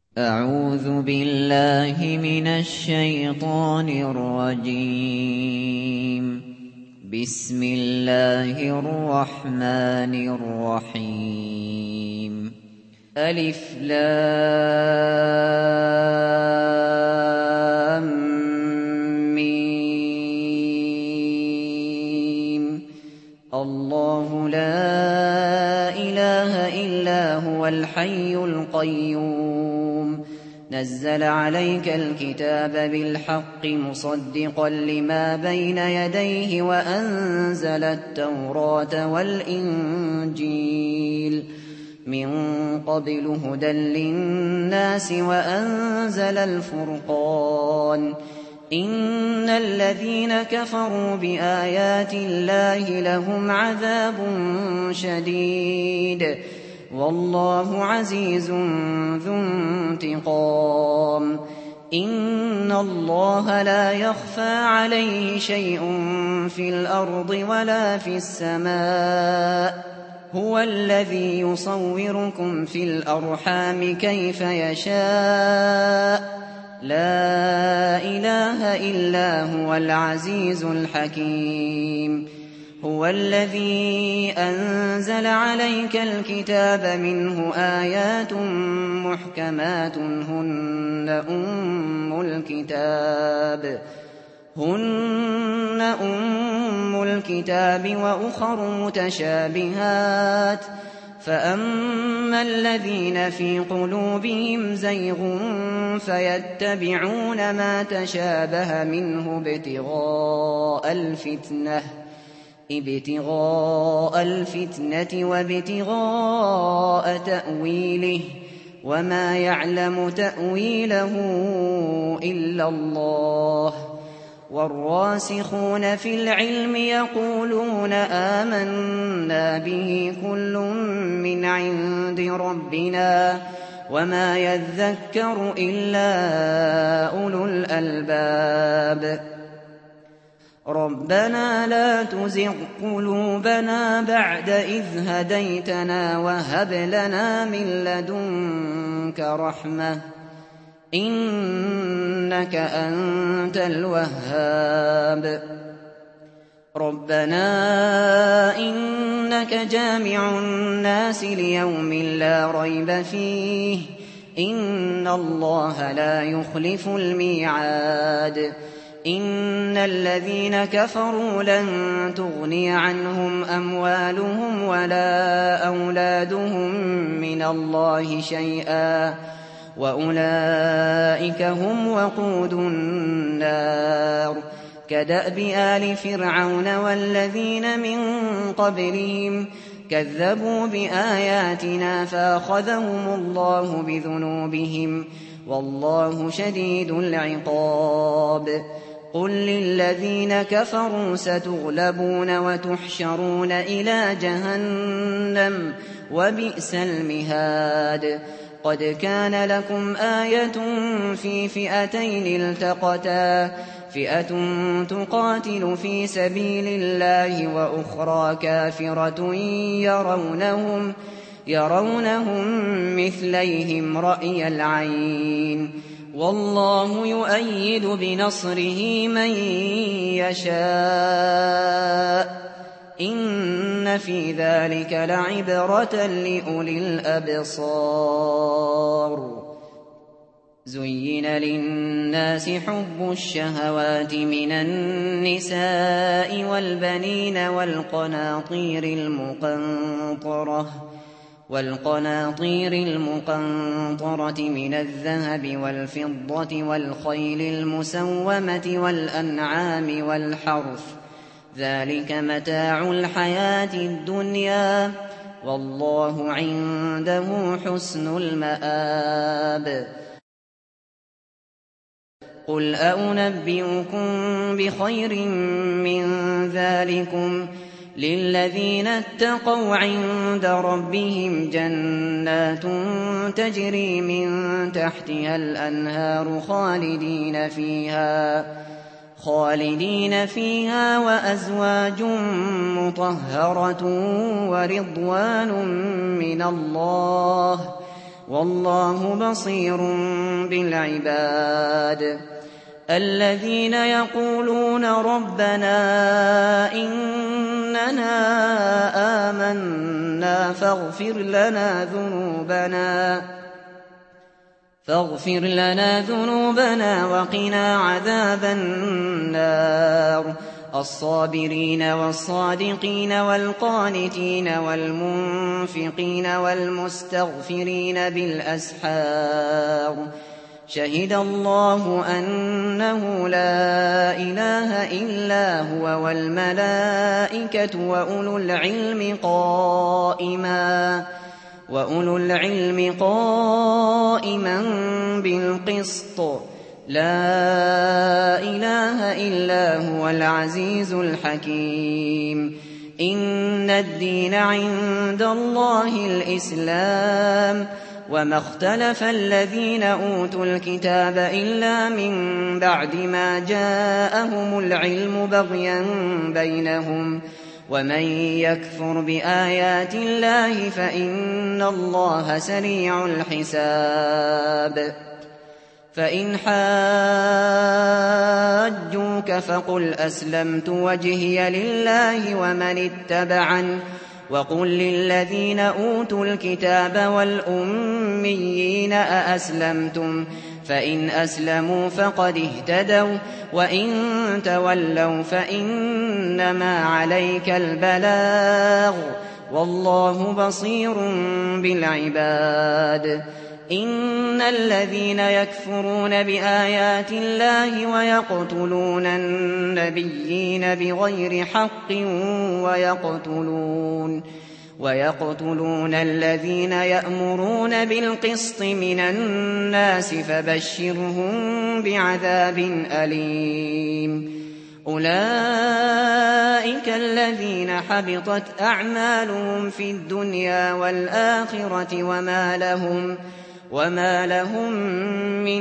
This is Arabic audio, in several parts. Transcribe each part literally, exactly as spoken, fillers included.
أعوذ بالله من الشيطان الرجيم. بسم الله الرحمن الرحيم. ألف لام ميم. الله لا إله إلا هو الحي القيوم. نزل عليك الكتاب بالحق مصدقا لما بين يديه وأنزل التوراة والإنجيل من قبل هدى للناس وأنزل الفرقان. إن الذين كفروا بآيات الله لهم عذاب شديد والله عزيز ذو انتقام. إن الله لا يخفى عليه شيء في الأرض ولا في السماء. هو الذي يصوركم في الأرحام كيف يشاء. لا إله إلا هو العزيز الحكيم. هو الذي أنزل عليك الكتاب منه آيات محكمات هن أم الكتاب هن أم الكتاب وأخر متشابهات فأما الذين في قلوبهم زيغ فيتبعون ما تشابه منه ابتغاء الفتنة ابتغاء الفتنة وابتغاء تأويله وما يعلم تأويله إلا الله. والراسخون في العلم يقولون آمنا به كل من عند ربنا وما يذكر إلا أولو الألباب. ربنا لا تزغ قلوبنا بعد إذ هديتنا وهب لنا من لدنك رحمة إنك أنت الوهاب. ربنا إنك جامع الناس ليوم لا ريب فيه إن الله لا يخلف الميعاد. إن الذين كفروا لن تغني عنهم أموالهم ولا أولادهم من الله شيئا وأولئك هم وقود النار. كدأب آل فرعون والذين من قبلهم كذبوا بآياتنا فأخذهم الله بذنوبهم والله شديد العقاب. قل للذين كفروا ستغلبون وتحشرون إلى جهنم وبئس المهاد. قد كان لكم آية في فئتين التقتا فئة تقاتل في سبيل الله وأخرى كافرة يرونهم يرونهم مثليهم رأي العين والله يؤيد بنصره من يشاء. إن في ذلك لعبرة لأولي الأبصار. زين للناس حب الشهوات من النساء والبنين والقناطير المقنطرة والقناطير المقنطرة من الذهب والفضة والخيل المسومة والأنعام والحرث ذلك متاع الحياة الدنيا والله عنده حسن المآب. قل أنبئكم بخير من ذلكم للذين اتقوا عند ربهم جنات تجري من تحتها الأنهار خالدين فيها خالدين فيها وأزواج مطهرة ورضوان من الله والله بصير بالعباد الذين يقولون ربنا إننا آمنا فاغفر لنا ذنوبنا فاغفر لنا ذنوبنا وقنا عذاب النار الصابرين والصادقين والقانتين والمنفقين والمستغفرين بالأسحار شهد الله أنه لا إله إلا هو والملائكة وأولو العلم قائما وأولو العلم قائما بالقسط لا إله إلا هو العزيز الحكيم إن الدين عند الله الإسلام وما اختلف الذين أوتوا الكتاب إلا من بعد ما جاءهم العلم بغيا بينهم ومن يكفر بآيات الله فإن الله سريع الحساب فإن حاجوك فقل أسلمت وجهي لله ومن اتبعني وقل للذين أوتوا الكتاب والأميين أأسلمتم فإن أسلموا فقد اهتدوا وإن تولوا فإنما عليك البلاغ والله بصير بالعباد إن الذين يكفرون بآيات الله ويقتلون النبيين بغير حق ويقتلون ويقتلون الذين يأمرون بالقسط من الناس فبشرهم بعذاب أليم أولئك الذين حبطت أعمالهم في الدنيا والآخرة وما لهم وما لهم من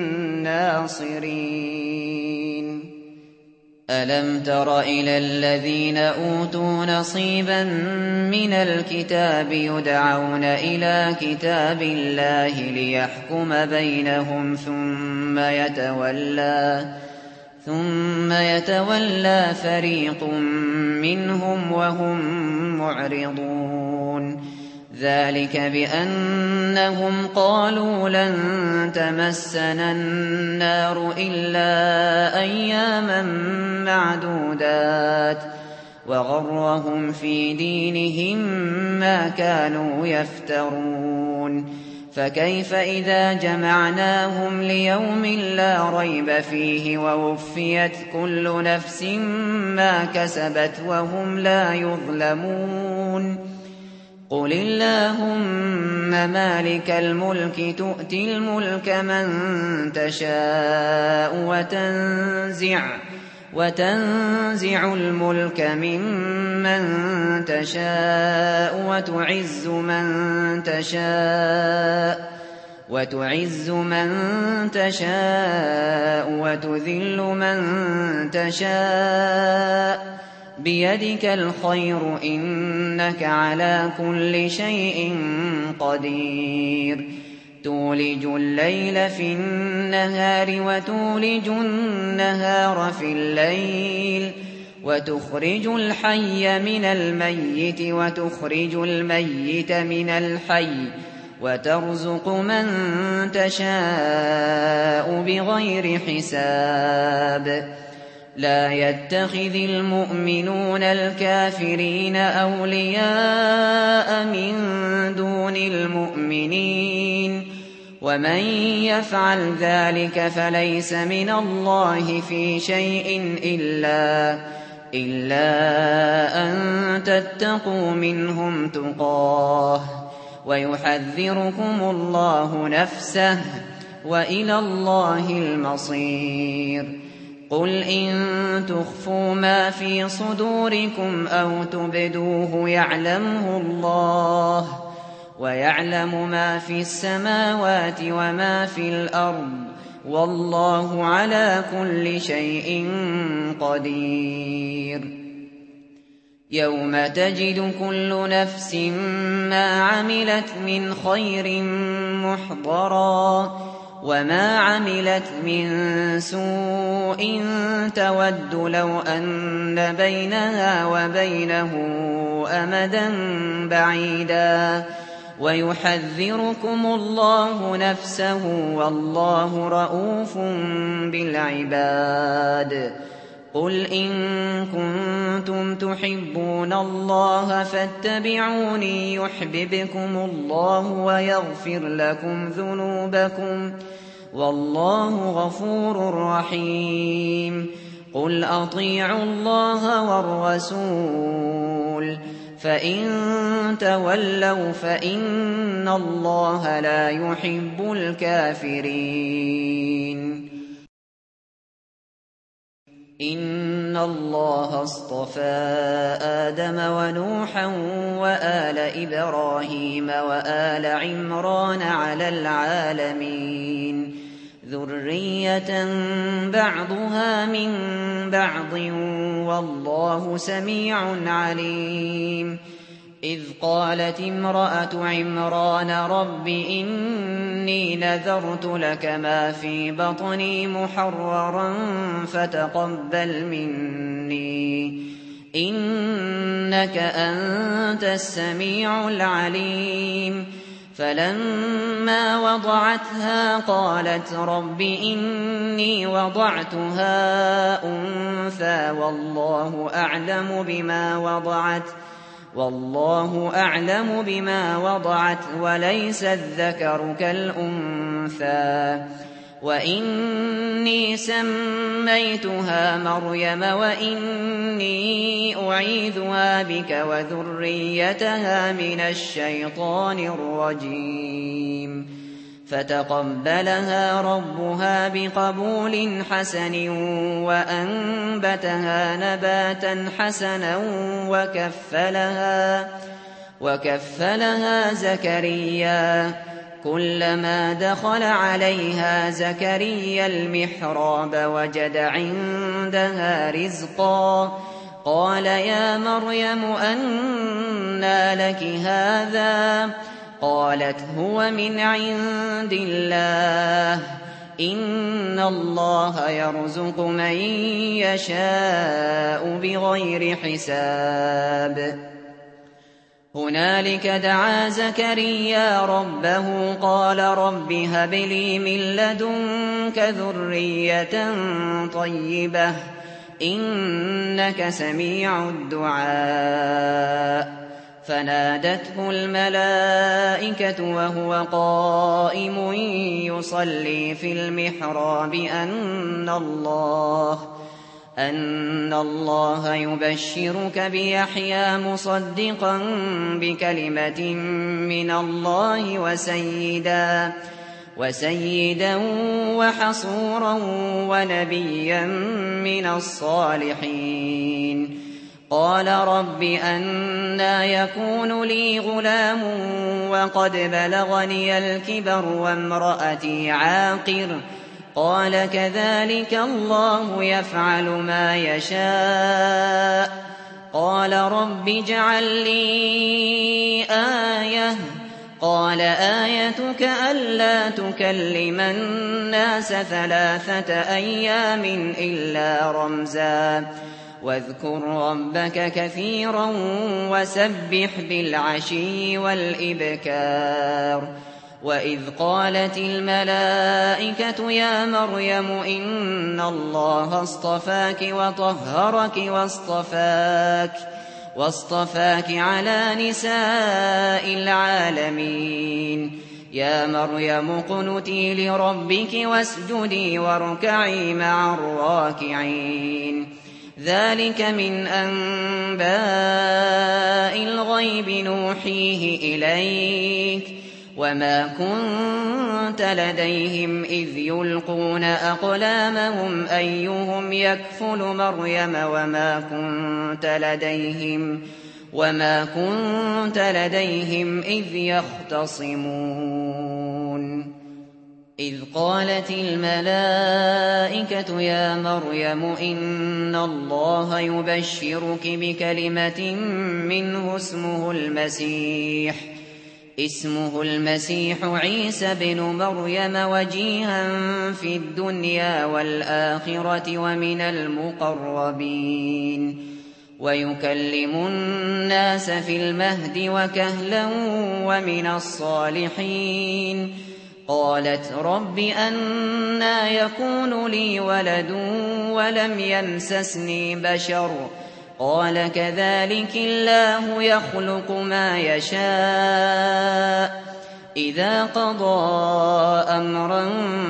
ناصرين ألم تر إلى الذين أوتوا نصيبا من الكتاب يدعون إلى كتاب الله ليحكم بينهم ثم يتولى ثم يتولى فريق منهم وهم معرضون ذلك بأنهم قالوا لن تمسنا النار إلا أياما معدودات وغرهم في دينهم ما كانوا يفترون فكيف إذا جمعناهم ليوم لا ريب فيه ووفيت كل نفس ما كسبت وهم لا يظلمون قل اللهم مالك الملك تؤتي الملك من تشاء وتنزع وتنزع الملك ممن تشاء وتعز من تشاء وتعز من تشاء وتذل من تشاء بيدك الخير إنك على كل شيء قدير تولج الليل في النهار وتولج النهار في الليل وتخرج الحي من الميت وتخرج الميت من الحي وترزق من تشاء بغير حساب لا يتخذ المؤمنون الكافرين أولياء من دون المؤمنين ومن يفعل ذلك فليس من الله في شيء إلا إلا أن تتقوا منهم تقاه ويحذركم الله نفسه وإلى الله المصير قل إن تخفوا ما في صدوركم أو تبدوه يعلمه الله ويعلم ما في السماوات وما في الأرض والله على كل شيء قدير يوم تجد كل نفس ما عملت من خير مُحْضَرًا وَمَا عَمِلَتْ مِن سُوءٍ تَوَدُّ لَوْ أَنَّ بَيْنَهَا وَبَيْنَهُ أَمَدًا بَعِيدًا وَيُحَذِّرُكُمُ اللَّهُ نَفْسَهُ وَاللَّهُ رَءُوفٌ بِالْعِبَادِ قُلْ إِن كُنتُمْ تُحِبُّونَ اللَّهَ فَاتَّبِعُونِي يُحْبِبْكُمُ اللَّهُ وَيَغْفِرْ لَكُمْ ذُنُوبَكُمْ وَاللَّهُ غَفُورٌ رَّحِيمٌ قُلْ أَطِيعُوا اللَّهَ وَالرَّسُولَ فَإِن تَوَلَّوْا فَإِنَّ اللَّهَ لَا يُحِبُّ الْكَافِرِينَ إِنَّ اللَّهَ اصْطَفَىٰ آدَمَ وَنُوحًا وَآلَ إِبْرَاهِيمَ وَآلَ عِمْرَانَ عَلَى الْعَالَمِينَ ذُرِّيَّةً بَعْضُهَا مِن بَعْضٍ وَاللَّهُ سَمِيعٌ عَلِيمٌ إِذْ قَالَتِ امْرَأَتُ عِمْرَانَ رَبِّ إِنِّي نَذَرْتُ لَكَ مَا فِي بَطْنِي مُحَرَّرًا فَتَقَبَّلْ مِنِّي إِنَّكَ أَنتَ السَّمِيعُ الْعَلِيمُ فَلَمَّا وَضَعَتْهَا قَالَتْ رَبِّ إِنِّي وَضَعْتُهَا أُنثَىٰ وَاللَّهُ أَعْلَمُ بِمَا وَضَعَتْ والله أعلم بما وضعت وليس الذكر كالأنثى وإني سميتها مريم وإني أعيذها بك وذريتها من الشيطان الرجيم فتقبلها ربها بقبول حسن وأنبتها نباتا حسنا وكفلها, وكفلها زكريا كلما دخل عليها زكريا المحراب وجد عندها رزقا قال يا مريم أنى لك هذا قالت هو من عند الله إن الله يرزق من يشاء بغير حساب هنالك دعا زكريا ربه قال رب هب لي من لدنك ذرية طيبة إنك سميع الدعاء فنادته الملائكة وهو قائم يصلي في المحراب أن الله أن الله يبشرك بيحيى مصدقا بكلمة من الله وسيدا وسيدا وحصورا ونبيا من الصالحين قال رب أنى يكون لي غلام وقد بلغني الكبر وامرأتي عاقر قال كذلك الله يفعل ما يشاء قال رب اجعل لي آية قال آيتك ألا تكلم الناس ثلاثة أيام إلا رمزا واذكر ربك كثيرا وسبح بالعشي والإبكار وإذ قالت الملائكة يا مريم إن الله اصطفاك وطهرك واصطفاك واصطفاك على نساء العالمين يا مريم اقنتي لربك واسجدي واركعي مع الراكعين ذلك من أنباء الغيب نوحيه إليك وما كنت لديهم إذ يلقون أقلامهم أيهم يكفل مريم وما كنت لديهم وما كنت لديهم إذ يختصمون إذ قالت الملائكة يا مريم إن الله يبشرك بكلمة منه اسمه المسيح اسمه المسيح عيسى بن مريم وجيها في الدنيا والآخرة ومن المقربين ويكلم الناس في المهد وكهلا ومن الصالحين. قالت رب أنى يكون لي ولد ولم يمسسني بشر قال كذلك الله يخلق ما يشاء إذا قضى أمرا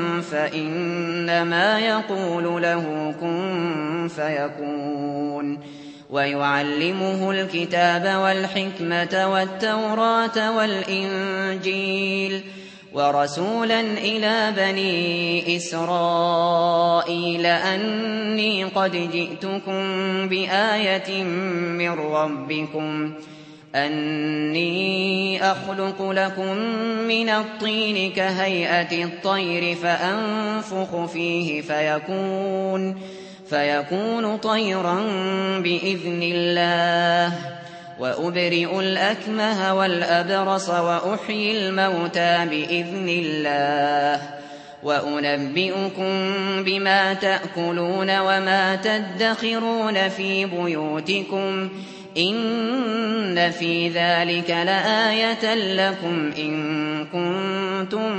فإنما يقول له كن فيكون. ويعلمه الكتاب والحكمة والتوراة والإنجيل ورسولا إلى بني إسرائيل أني قد جئتكم بآية من ربكم أني أخلق لكم من الطين كهيئة الطير فأنفخ فيه فيكون فيكون طيرا بإذن الله وأبرئ الأكمه والأبرص وأحيي الموتى بإذن الله وأنبئكم بما تأكلون وما تدخرون في بيوتكم إن في ذلك لآية لكم إن كنتم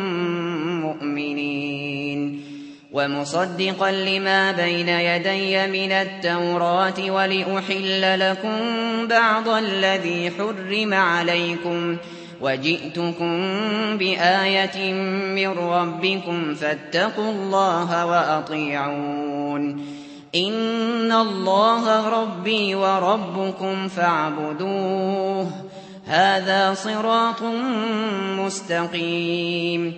مؤمنين. ومصدقا لما بين يدي من التوراة ولأحل لكم بعض الذي حرم عليكم وجئتكم بآية من ربكم فاتقوا الله وأطيعون إن الله ربي وربكم فاعبدوه هذا صراط مستقيم.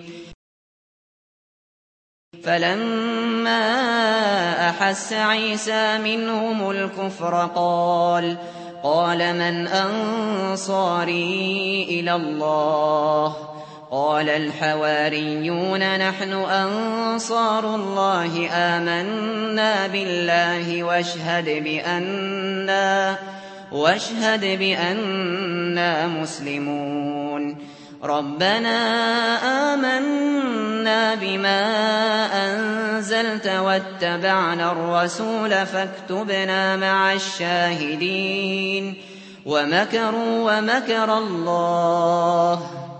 فلما أحس عيسى منهم الكفر قال قال من أنصاري إلى الله قال الحواريون نحن أنصار الله آمنا بالله واشهد بأننا, واشهد بأننا مسلمون. ربنا آمنا بما أنزلت واتبعنا الرسول فاكتبنا مع الشاهدين. ومكروا ومكر الله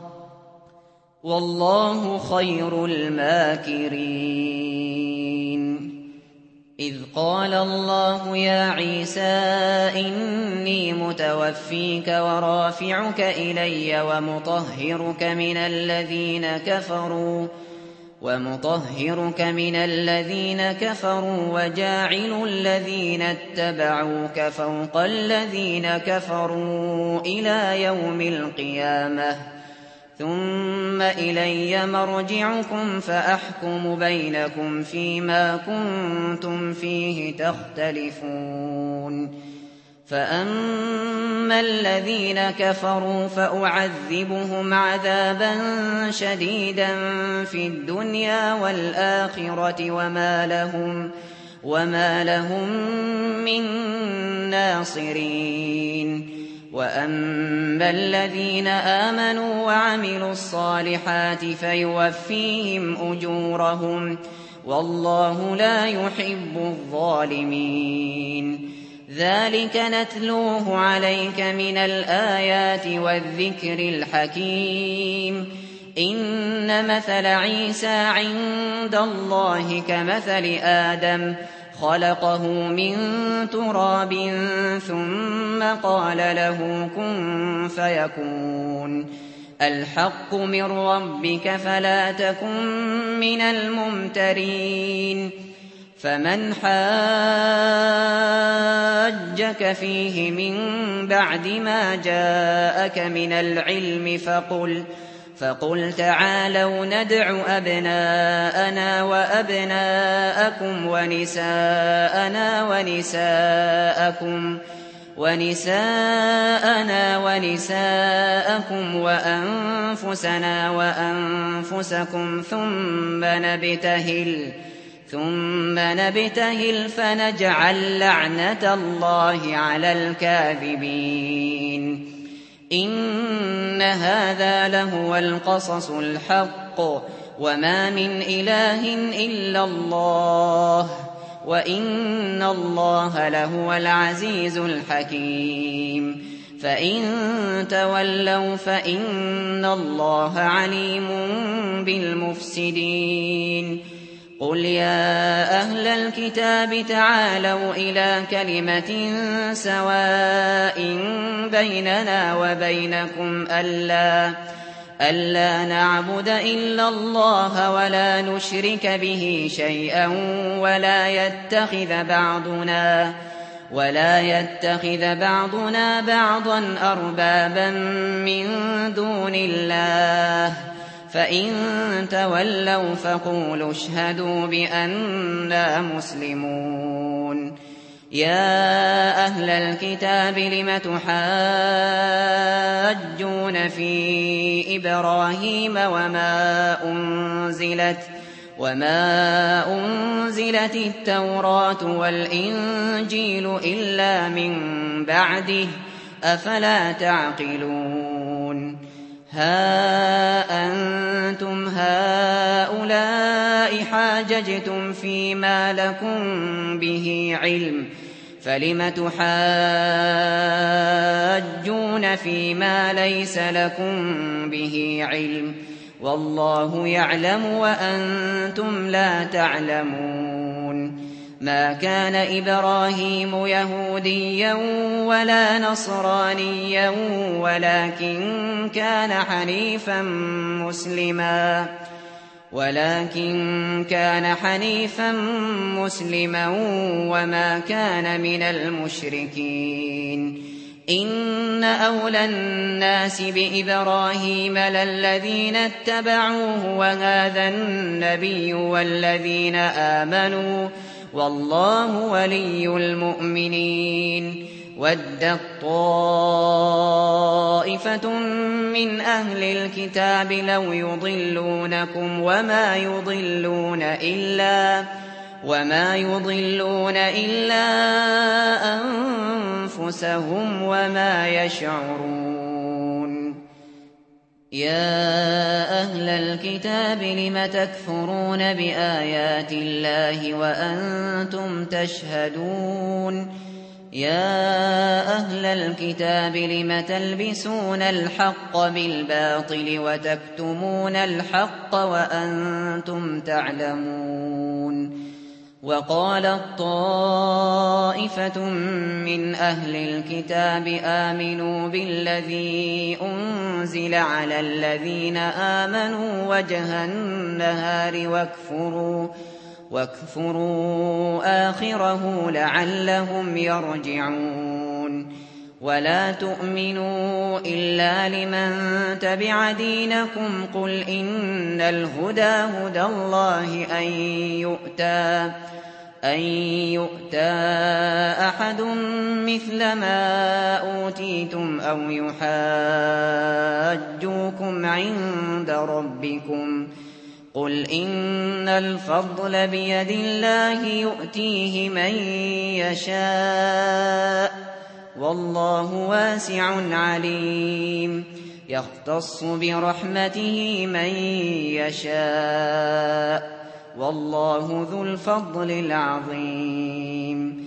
والله خير الماكرين. إذ قال الله يا عيسى إني متوفيك ورافعك إلي ومطهرك من الذين كفروا ومطهرك من الذين كفروا وجاعل الذين اتبعوك فوق الذين كفروا إلى يوم القيامة ثم إلي مرجعكم فأحكم بينكم فيما كنتم فيه تختلفون. فأما الذين كفروا فأعذبهم عذابا شديدا في الدنيا والآخرة وما لهم, وما لهم من ناصرين. وأما الذين آمنوا وعملوا الصالحات فيوفيهم أجورهم والله لا يحب الظالمين. ذلك نتلوه عليك من الآيات والذكر الحكيم. إن مثل عيسى عند الله كمثل آدم خلقه من تراب ثم قال له كن فيكون. الحق من ربك فلا تكن من الممترين. فمن حاجك فيه من بعد ما جاءك من العلم فقل فقل تعالوا ندع أبناءنا وأبناءكم ونساءنا ونساءكم ونساءنا ونساءكم وأنفسنا وأنفسكم ثم نبتهل ثم نبتهل فنجعل لعنة الله على الكاذبين. إن هذا لهو القصص الحق وما من إله إلا الله وإن الله لهو العزيز الحكيم فإن تولوا فإن الله عليم بالمفسدين قل يا أهل الكتاب تعالوا إلى كلمة سواء بيننا وبينكم ألا ألا نعبد إلا الله ولا نشرك به شيئا ولا يتخذ بعضنا ولا يتخذ بعضنا بعضا أربابا من دون الله فإن تولوا فقولوا اشهدوا بأننا مسلمون يا أهل الكتاب لم تحاجون في إبراهيم وما أنزلت وما أنزلت التوراة والإنجيل إلا من بعده أفلا تعقلون ها أنتم هؤلاء حاججتم فيما لكم به علم فلم تحاجون فيما ليس لكم به علم والله يعلم وأنتم لا تعلمون ما كان إبراهيم يهوديا ولا نصرانيا ولكن كان حنيفا مسلما ولكن كان حنيفا مسلما وما كان من المشركين إن أولى الناس بإبراهيم للذين اتبعوه وهذا النبي والذين آمنوا والله ولي المؤمنين ودت طائفة من أهل الكتاب لو يضلونكم وما يضلون إلا وما يضلون إلا أنفسهم وما يشعرون يا أهل الكتاب لم تكفرون بآيات الله وأنتم تشهدون يا أهل الكتاب لم تلبسون الحق بالباطل وتكتمون الحق وأنتم تعلمون وقالت طائفة من أهل الكتاب آمنوا بالذي أنزل على الذين آمنوا وجه النهار واكفروا واكفروا آخره لعلهم يرجعون ولا تؤمنوا إلا لمن تبع دينكم قل إن الهدى هدى الله أن يؤتى أن يؤتى أحد مثل ما أوتيتم أو يحاجوكم عند ربكم قل إن الفضل بيد الله يؤتيه من يشاء والله واسع عليم يختص برحمته من يشاء والله ذو الفضل العظيم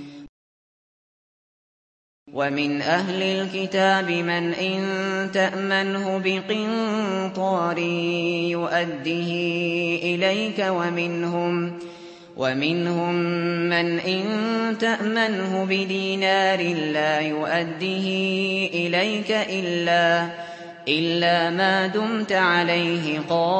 ومن أهل الكتاب من إن تأمنه بقنطار يؤده إليك ومنهم ومنهم من إن تأمنه بدينار لا يؤده إليك إلا إلا ما دمت عليه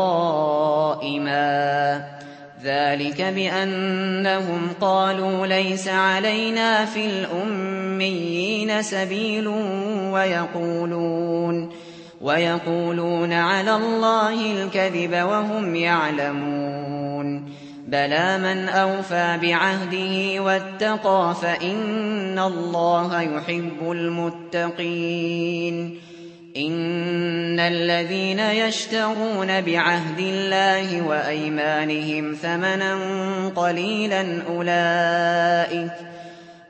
قائما ذلك بأنهم قالوا ليس علينا في الأميين سبيل ويقولون ويقولون على الله الكذب وهم يعلمون بلى من أوفى بعهده واتقى فإن الله يحب المتقين إن الذين يشترون بعهد الله وأيمانهم ثمنا قليلا أولئك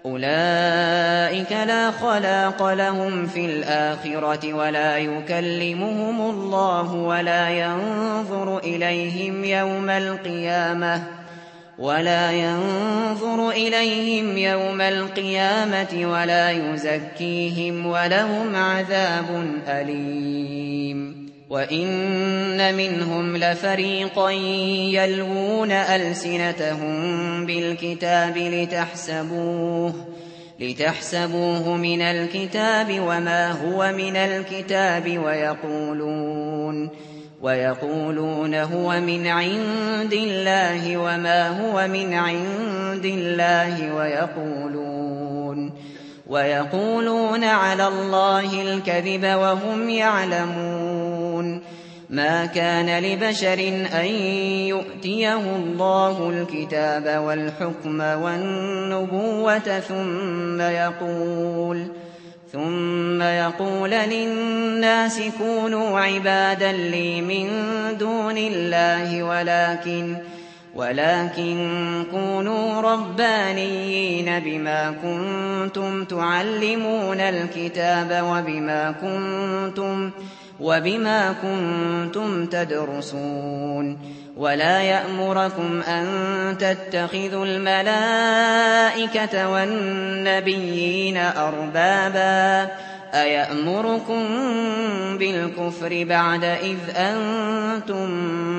أولئك لا خلاق لهم في الآخرة ولا يكلمهم الله ولا ينظر إليهم يوم القيامة ولا ينظر إليهم يوم القيامة ولا يزكيهم ولهم عذاب أليم. وإن منهم لفريقا يلوون ألسنتهم بالكتاب لتحسبوه لتحسبوه من الكتاب وما هو من الكتاب ويقولون ويقولون هو من عند الله وما هو من عند الله ويقولون ويقولون على الله الكذب وهم يعلمون. ما كان لبشر أن يؤتيه الله الكتاب والحكم والنبوة ثم يقول ثم يقول للناس كونوا عبادا لي من دون الله ولكن ولكن كونوا ربانيين بما كنتم تعلمون الكتاب وبما كنتم وبما كنتم تدرسون. ولا يأمركم أن تتخذوا الملائكة والنبيين أربابا أيأمركم بالكفر بعد إذ أنتم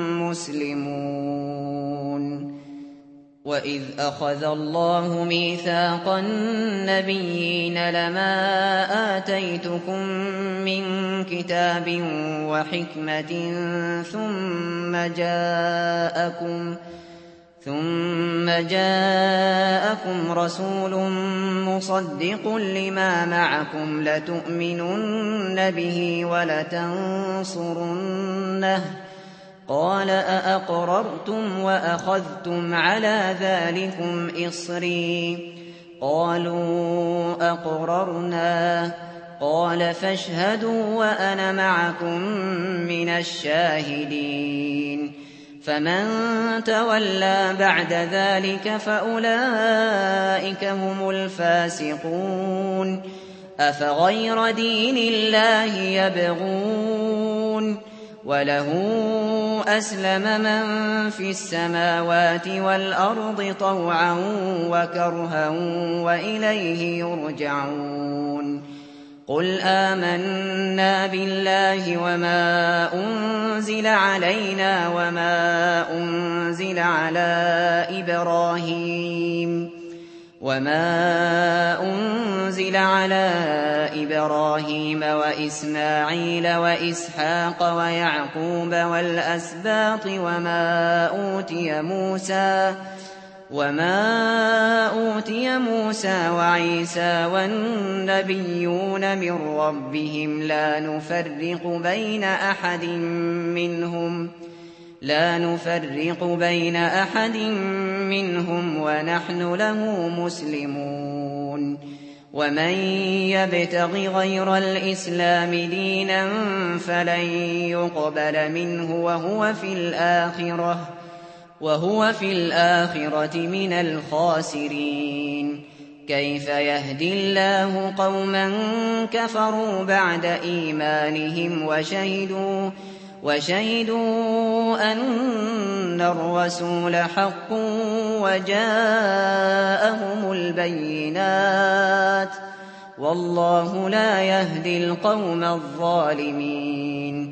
مسلمون. وإذ أخذ الله ميثاق النبيين لما آتيتكم من كتاب وحكمة ثم جاءكم ثم جاءكم رسول مصدق لما معكم لتؤمنن به ولتنصرنه قال أأقررتم وأخذتم على ذلكم إصري قالوا أقررنا قال فاشهدوا وأنا معكم من الشاهدين. فمن تولى بعد ذلك فأولئك هم الفاسقون. أفغير دين الله يبغون وله أسلم من في السماوات والأرض طوعا وكرها وإليه يرجعون. قل آمنا بالله وما أنزل علينا وما أنزل على إبراهيم وما أنزل على إبراهيم وإسماعيل وإسحاق ويعقوب والأسباط وما أوتي موسى وما أوتي موسى وعيسى والنبيون من ربهم لا نفرق بين أحد منهم لا نفرق بين أحد منهم ونحن له مسلمون. ومن يبتغ غير الإسلام دينا فلن يقبل منه وهو في الآخرة وهو في الآخرة من الخاسرين. كيف يهدي الله قوما كفروا بعد إيمانهم وشهدوا وشهدوا أن الرسول حق وجاءهم البينات والله لا يهدي القوم الظالمين.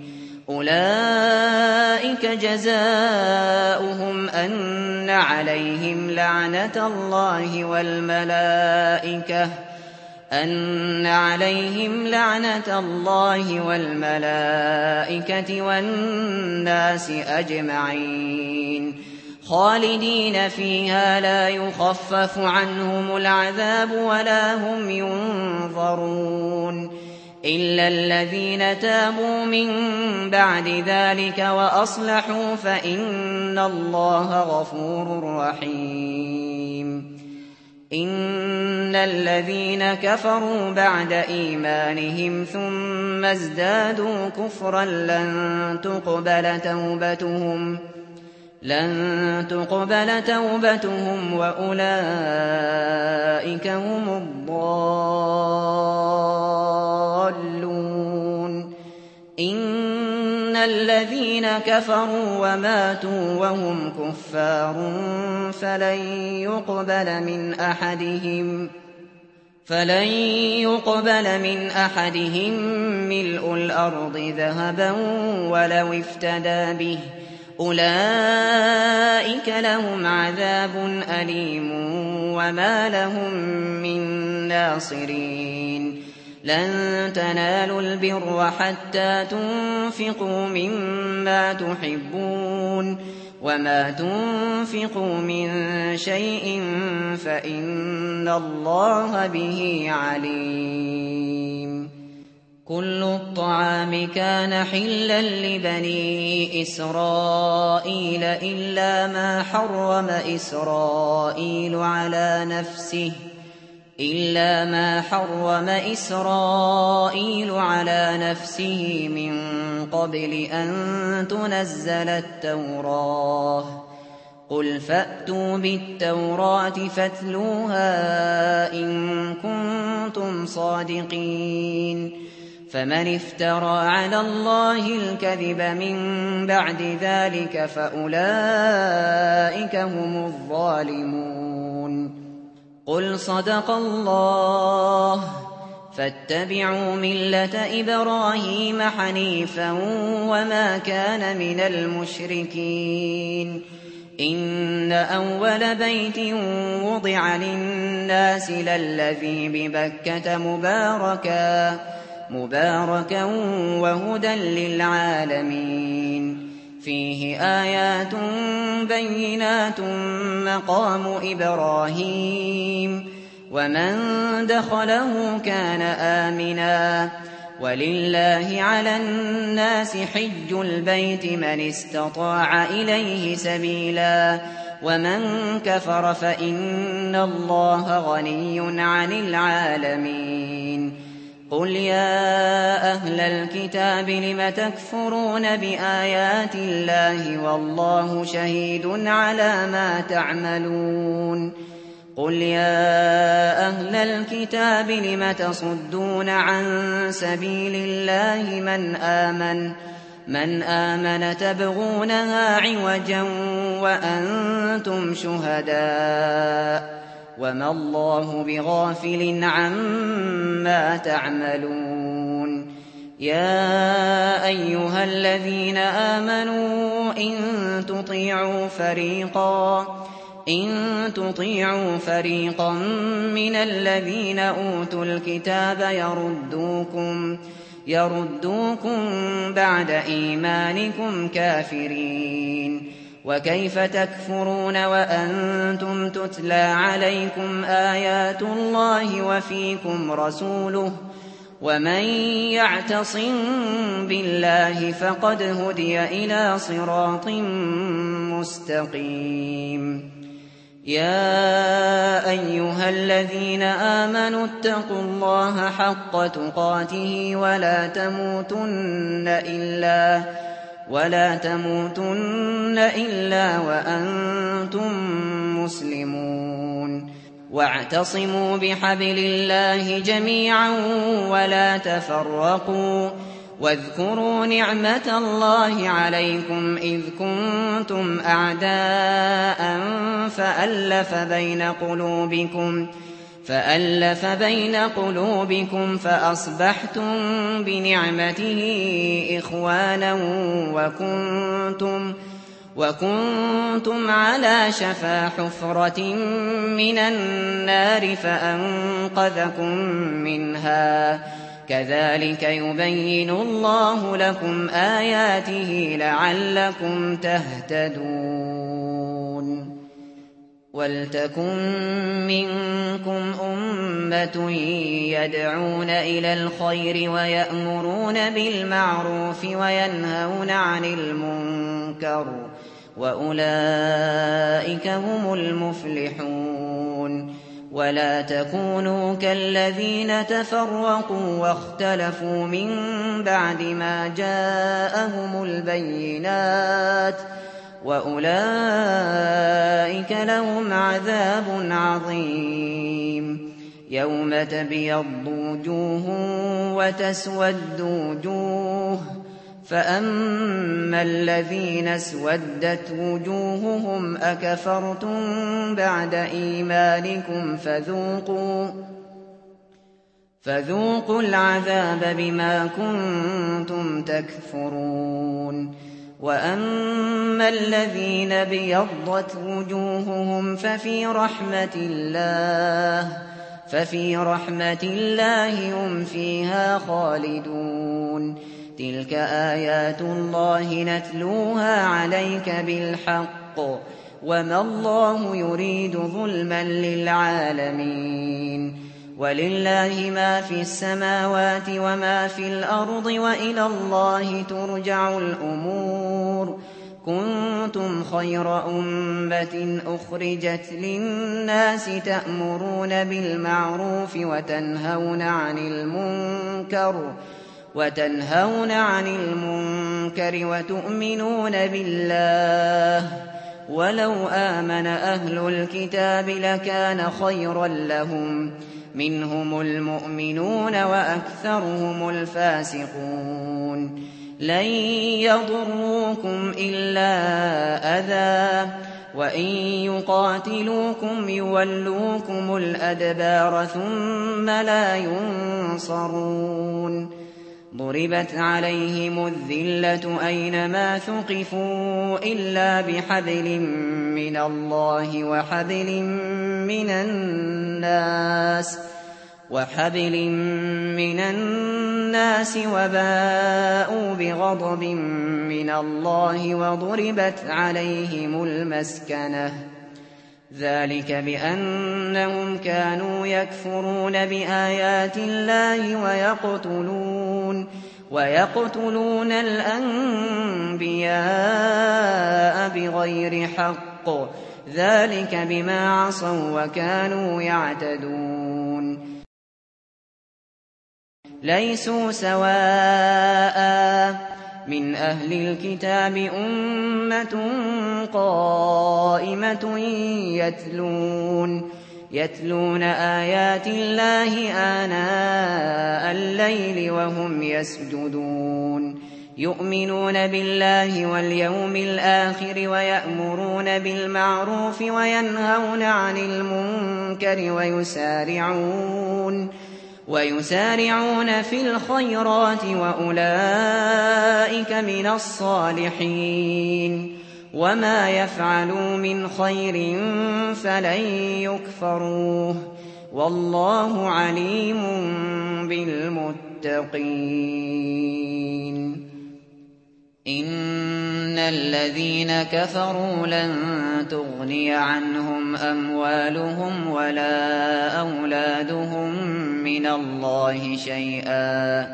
أولئك جزاؤهم أن عليهم لعنة الله والملائكة أن عليهم لعنة الله والملائكة والناس أجمعين خالدين فيها لا يخفف عنهم العذاب ولا هم ينظرون إلا الذين تابوا من بعد ذلك وأصلحوا فإن الله غفور رحيم. إن الذين كفروا بعد إيمانهم ثم ازدادوا كفرا لن تقبل توبتهم لن تقبل توبتهم وأولئك هم الضالون. إن الذين كفروا وماتوا وهم كفار فلن يقبل من أحدهم فلن يقبل من أحدهم ملء الأرض ذهبا ولو افتدى به، أولئك لهم عذاب أليم وما لهم من ناصرين. لن تنالوا البر حتى تنفقوا مما تحبون، وما تنفقوا من شيء فإن الله به عليم. كل الطعام كان حلا لبني إسرائيل إلا ما حرم إسرائيل على نفسه إلا ما حرم إسرائيل على نفسه من قبل أن تنزل التوراة. قل فأتوا بالتوراة فاتلوها إن كنتم صادقين. فمن افترى على الله الكذب من بعد ذلك فأولئك هم الظالمون. قل صدق الله، فاتبعوا ملة إبراهيم حنيفا وما كان من المشركين. إن أول بيت وضع للناس للذي ببكة مباركا مباركا وهدى للعالمين. فيه آيات بينات مقام إبراهيم ومن دخله كان آمنا. ولله على الناس حج البيت من استطاع إليه سبيلا ومن كفر فإن الله غني عن العالمين. قل يا أهل الكتاب لم تكفرون بآيات الله والله شهيد على ما تعملون. قل يا أهل الكتاب لم تصدون عن سبيل الله من آمن من آمن تبغونها عوجا وأنتم شهداء وما الله بغافل عما تعملون. يا أيها الذين آمنوا إن تطيعوا فريقا إن تطيعوا فريقا من الذين أوتوا الكتاب يردوكم يردوكم بعد إيمانكم كافرين. وكيف تكفرون وأنتم تتلى عليكم آيات الله وفيكم رسوله ومن يعتصم بالله فقد هدي إلى صراط مستقيم. يا أيها الذين آمنوا اتقوا الله حق تقاته ولا تموتن إلا ولا تموتن إلا وأنتم مسلمون. واعتصموا بحبل الله جميعا ولا تفرقوا. واذكروا نعمة الله عليكم إذ كنتم أعداء فألف بين قلوبكم فألف بين قلوبكم فأصبحتم بنعمته إخوانا وكنتم وكنتم على شفا حفرة من النار فأنقذكم منها. كذلك يبين الله لكم آياته لعلكم تهتدون. ولتكن منكم أمة يدعون إلى الخير ويأمرون بالمعروف وينهون عن المنكر وأولئك هم المفلحون. ولا تكونوا كالذين تفرقوا واختلفوا من بعد ما جاءهم البينات وأولئك لهم عذاب عظيم. يوم تبيض وجوه وتسود وجوه، فأما الذين اسودت وجوههم أكفرتم بعد إيمانكم فذوقوا فذوقوا العذاب بما كنتم تكفرون. وأما الذين بيضت وجوههم ففي رحمة الله ففي رحمة الله هم فيها خالدون. تلك آيات الله نتلوها عليك بالحق، وما الله يريد ظلما للعالمين. ولله ما في السماوات وما في الأرض، وإلى الله ترجع الأمور. كنتم خير أمة أخرجت للناس تأمرون بالمعروف وتنهون عن المنكر وتنهون عن المنكر وتؤمنون بالله. ولو آمن أهل الكتاب لكان خيرا لهم، منهم المؤمنون وأكثرهم الفاسقون. لن يضروكم إلا أذى، وإن يقاتلوكم يولوكم الأدبار ثم لا ينصرون. ضربت عليهم الذلة أينما ثقفوا إلا بحبل من الله وحبل من الناس وحبل من الناس وباءوا بغضب من الله وضربت عليهم المسكنة. ذلك بأنهم كانوا يكفرون بآيات الله ويقتلون ويقتلون الأنبياء بغير حق. ذلك بما عصوا وكانوا يعتدون. ليسوا سواء، من أهل الكتاب أمة قائمة يتلون يتلون آيات الله آناء الليل وهم يسجدون. يؤمنون بالله واليوم الآخر ويأمرون بالمعروف وينهون عن المنكر ويسارعون ويسارعون في الخيرات وأولئك من الصالحين. وما يفعلوا من خير فلن يكفروه، والله عليم بالمتقين. إن الذين كفروا لن تغني عنهم أموالهم ولا أولادهم من الله شيئا،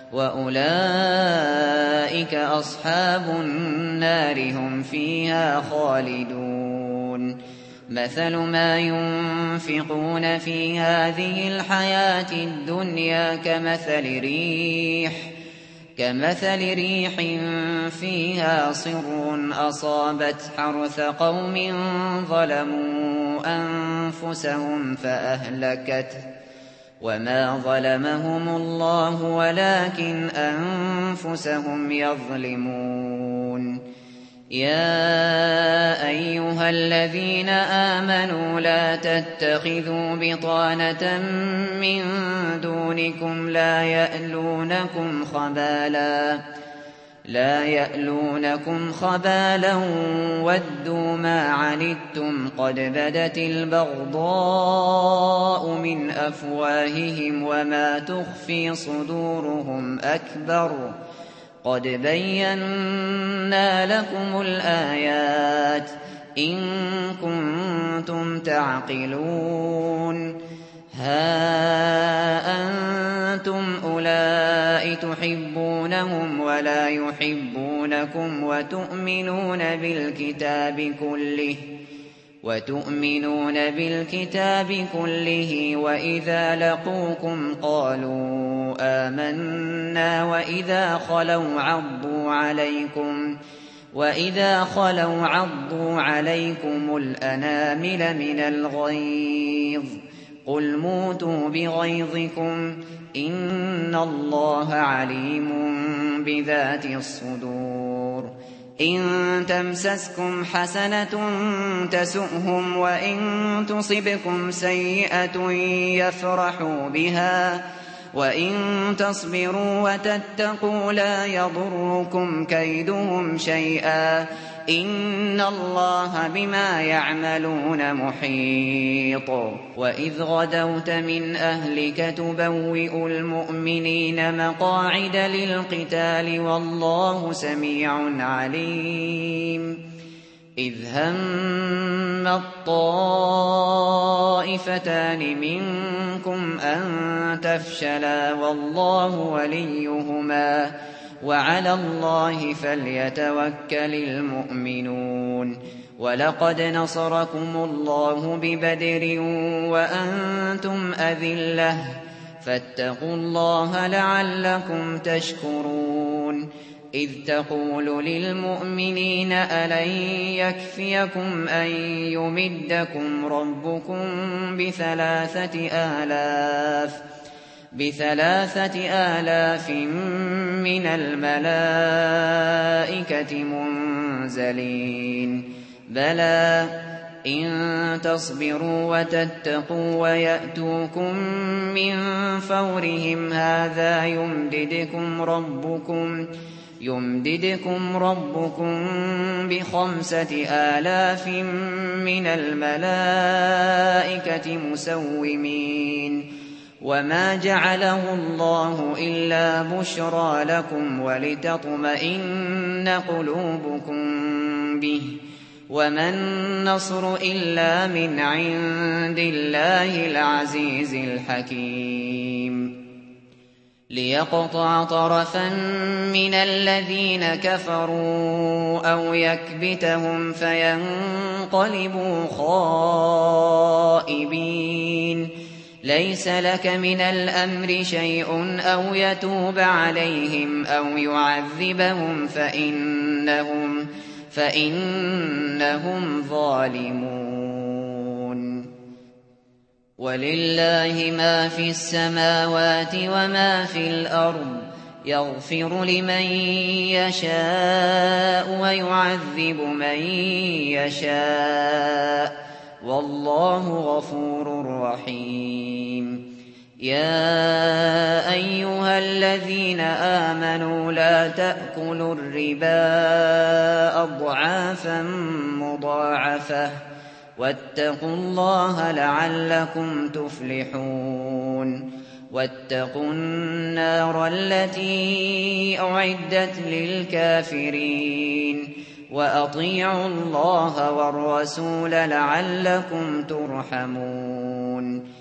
وأولئك أصحاب النار هم فيها خالدون. مثل ما ينفقون في هذه الحياة الدنيا كمثل ريح كمثل ريح فيها صر أصابت حرث قوم ظلموا أنفسهم فأهلكته، وما ظلمهم الله ولكن أنفسهم يظلمون. يا أيها الذين آمنوا لا تتخذوا بطانة من دونكم لا يألونكم خبالا لا يألونكم خبالا ودوا ما عنتم قد بدت البغضاء من أفواههم وما تخفي صدورهم أكبر. قد بينا لكم الآيات إن كنتم تعقلون. ها أنتم أولئك تحبونهم ولا يحبونكم وتؤمنون بالكتاب كله وتؤمنون بالكتاب كله وإذا لقوكم قالوا آمنا وإذا خلوا عضوا عليكم وإذا خلوا عضوا عليكم الأنامل من الغيظ قل موتوا بغيظكم إن الله عليم بذات الصدور إن تمسسكم حسنة تسؤهم وإن تصبكم سيئة يفرحوا بها وإن تصبروا وتتقوا لا يضركم كيدهم شيئا إن الله بما يعملون محيط وإذ غدوت من أهلك تبوئ المؤمنين مقاعد للقتال والله سميع عليم إذ هم الطائفتان منكم أن تفشلا والله وليهما وعلى الله فليتوكل المؤمنون ولقد نصركم الله ببدر وأنتم أذلة فاتقوا الله لعلكم تشكرون إذ تقول للمؤمنين ألن يكفيكم أن يمدكم ربكم بثلاثة آلاف بثلاثة آلاف من الملائكة منزلين بلى إن تصبروا وتتقوا ويأتوكم من فورهم هذا يمددكم ربكم يمددكم ربكم بخمسة آلاف من الملائكة مسومين وما جعله الله إلا بشرى لكم ولتطمئن قلوبكم به وما النصر إلا من عند الله العزيز الحكيم ليقطع طرفا من الذين كفروا أو يكبتهم فينقلبوا خائبين ليس لك من الأمر شيء أو يتوب عليهم أو يعذبهم فإنهم فإنهم ظالمون ولله ما في السماوات وما في الأرض يغفر لمن يشاء ويعذب من يشاء والله غفور رحيم يا أيها الذين آمنوا لا تأكلوا الربا أضعافا مضاعفة واتقوا الله لعلكم تفلحون واتقوا النار التي أعدت للكافرين وأطيعوا الله والرسول لعلكم ترحمون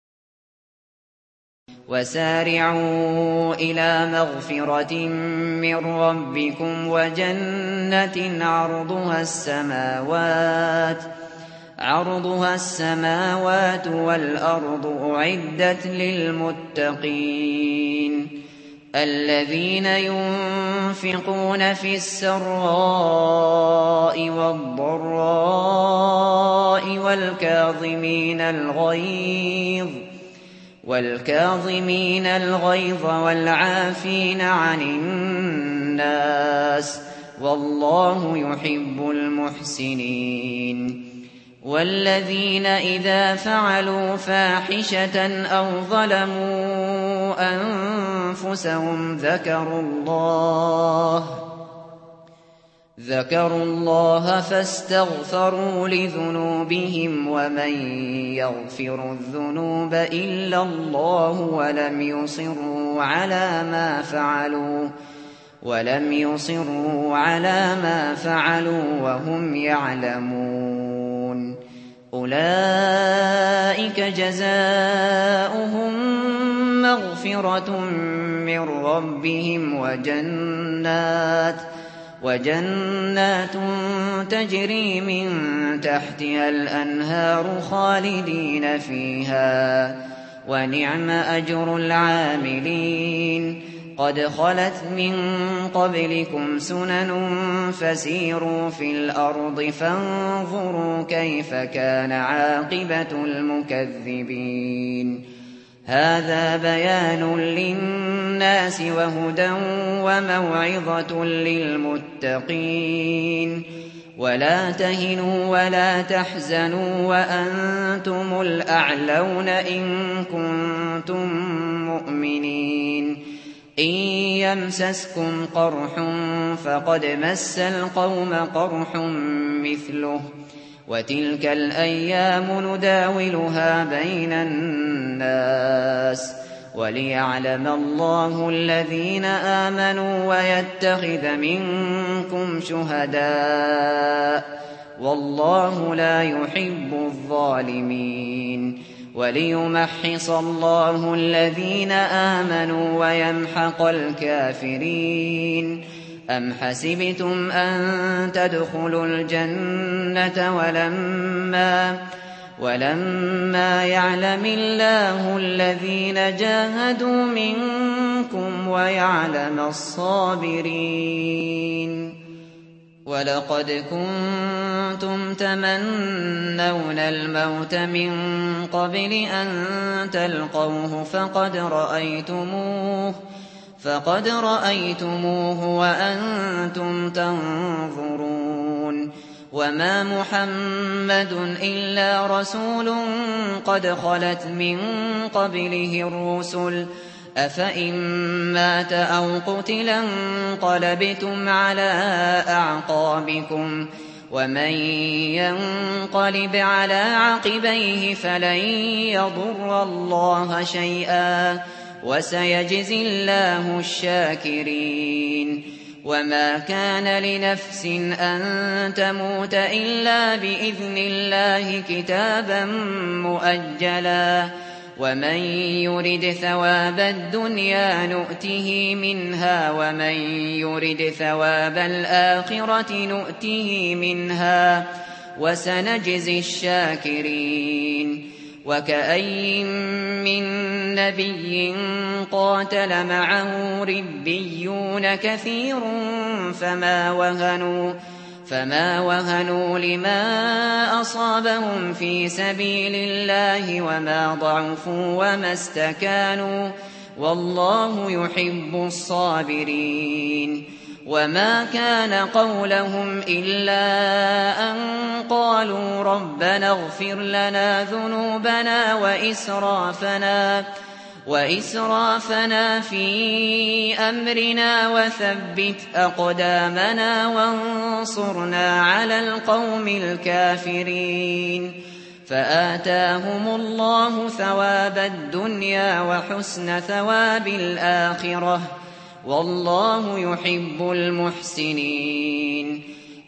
وسارعوا إلى مغفرة من ربكم وجنة عرضها السماوات عرضها السماوات والأرض أعدت للمتقين الذين ينفقون في السراء والضراء والكاظمين الغيظ والكاظمين الغيظ والعافين عن الناس والله يحب المحسنين والذين إذا فعلوا فاحشة أو ظلموا أنفسهم ذكروا الله ذكروا الله فاستغفروا لذنوبهم ومن يغفر الذنوب إلا الله ولم يصروا على ما فعلوا ولم يصروا على ما فعلوا وهم يعلمون أولئك جزاؤهم مغفرة من ربهم وجنات وجنات تجري من تحتها الأنهار خالدين فيها ونعم أجر العاملين قد خلت من قبلكم سنن فسيروا في الأرض فانظروا كيف كان عاقبة المكذبين هذا بيان للناس وهدى وموعظة للمتقين ولا تهنوا ولا تحزنوا وأنتم الأعلون إن كنتم مؤمنين إن يمسسكم قرح فقد مس القوم قرح مثله وتلك الأيام نداولها بين الناس وليعلم الله الذين آمنوا ويتخذ منكم شهداء والله لا يحب الظالمين وليمحص الله الذين آمنوا ويمحق الكافرين أم حسبتم أن تدخلوا الجنة ولما ولما يعلم الله الذين جاهدوا منكم ويعلم الصابرين ولقد كنتم تمنون الموت من قبل أن تلقوه فقد رأيتموه فقد رأيتموه وأنتم تنظرون وما محمد إلا رسول قد خلت من قبله الرسل أفإن مات أو قتل انقلبتم على أعقابكم ومن ينقلب على عقبيه فلن يضر الله شيئا وسيجزي الله الشاكرين وما كان لنفس أن تموت إلا بإذن الله كتابا مؤجلا ومن يرد ثواب الدنيا نؤته منها ومن يرد ثواب الآخرة نؤته منها وسنجزي الشاكرين وكأي من نبي قاتل معه ربيون كثير فما وهنوا فما وهنوا لما أصابهم في سبيل الله وما ضعفوا وما استكانوا والله يحب الصابرين وما كان قولهم إلا أن قالوا ربنا اغفر لنا ذنوبنا وإسرافنا وإسرافنا في أمرنا وثبت أقدامنا وانصرنا على القوم الكافرين فآتاهم الله ثواب الدنيا وحسن ثواب الآخرة والله يحب المحسنين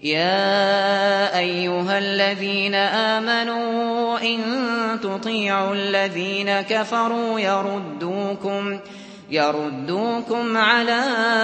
يا أيها الذين آمنوا إن تطيعوا الذين كفروا يردوكم يردوكم على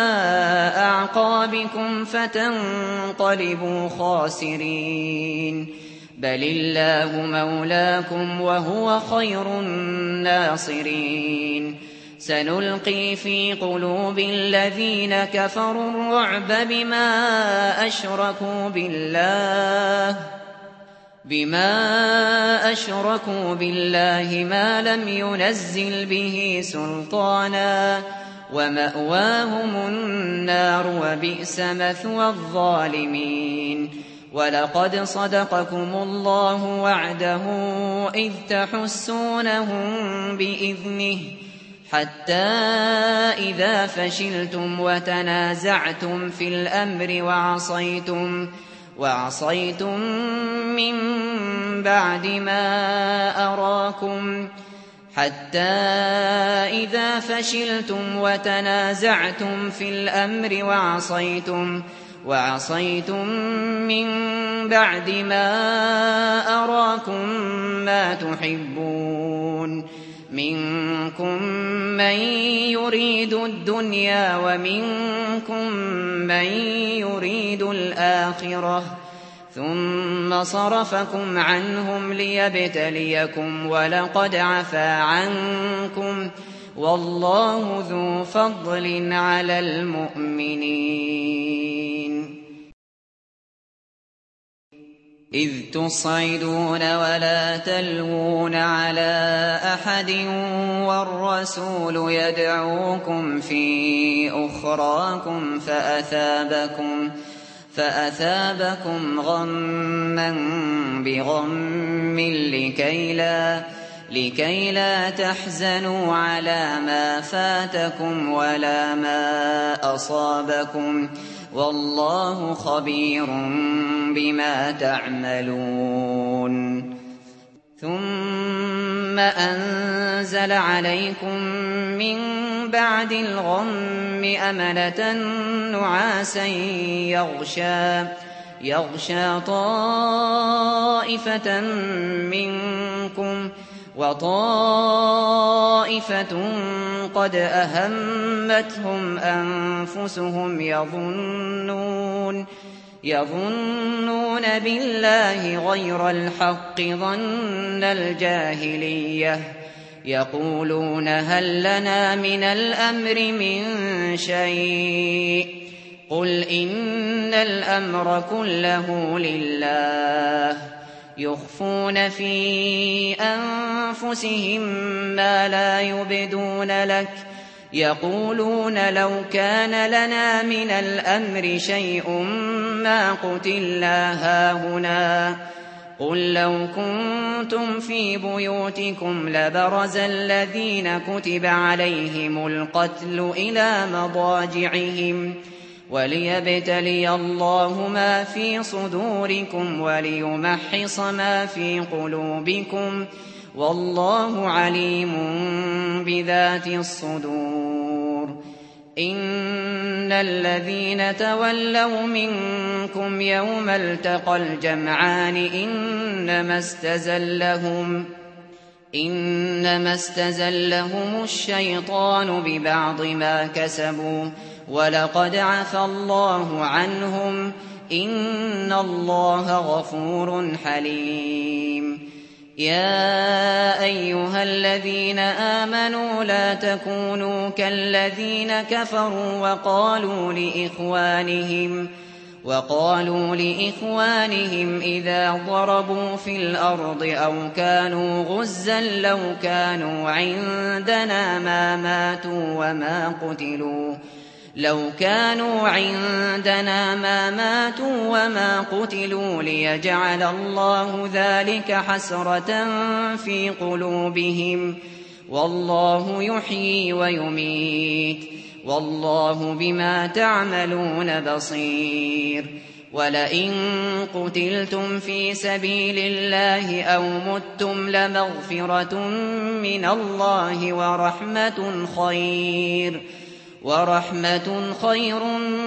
أعقابكم فتنقلبوا خاسرين بل الله مولاكم وهو خير الناصرين سنلقي في قلوب الذين كفروا الرعب بما أشركوا بالله بما أشركوا بالله ما لم ينزل به سلطانا ومأواهم النار وبئس مثوى الظالمين ولقد صدقكم الله وعده إذ تحسونهم بإذنه حتى إذا فشلتم وتنازعتم في الأمر وعصيتم وعصيتم من بعد ما أراكم حتى إذا فشلتم وتنازعتم في الأمر وعصيتم وعصيتم من بعد ما أراكم ما تحبون منكم من يريد الدنيا ومنكم من يريد الآخرة ثم صرفكم عنهم ليبتليكم ولقد عفا عنكم والله ذو فضل على المؤمنين. إذ تصعدون ولا تلوون على أحد والرسول يدعوكم في أخراكم فأثابكم فأثابكم غما بغم لكي لا لكي لا تحزنوا على ما فاتكم ولا ما أصابكم والله خبير بما تعملون. ثم أنزل عليكم من بعد الغم أمنة نعاسا يغشى يغشى طائفة منكم وطائفة قد أهمتهم أنفسهم يظنون يظنون بالله غير الحق ظن الجاهلية يقولون هل لنا من الأمر من شيء قل إن الأمر كله لله يخفون في أنفسهم ما لا يبدون لك يقولون لو كان لنا من الأمر شيء ما قتلنا هاهنا قل لو كنتم في بيوتكم لبرز الذين كتب عليهم القتل إلى مضاجعهم وليبتلي الله ما في صدوركم وليمحص ما في قلوبكم والله عليم بذات الصدور. إن الذين تولوا منكم يوم التقى الجمعان إنما استزلهم إنما استزلهم الشيطان ببعض ما كسبوا ولقد عفى الله عنهم إن الله غفور حليم. يا أيها الذين آمنوا لا تكونوا كالذين كفروا وقالوا لإخوانهم وقالوا لإخوانهم إذا ضربوا في الأرض أو كانوا غزا لو كانوا عندنا ما ماتوا وما قتلوا لو كانوا عندنا ما ماتوا وما قتلوا ليجعل الله ذلك حسرة في قلوبهم والله يحيي ويميت والله بما تعملون بصير. ولئن قتلتم في سبيل الله أو متم لمغفرة من الله ورحمة خير ورحمة خير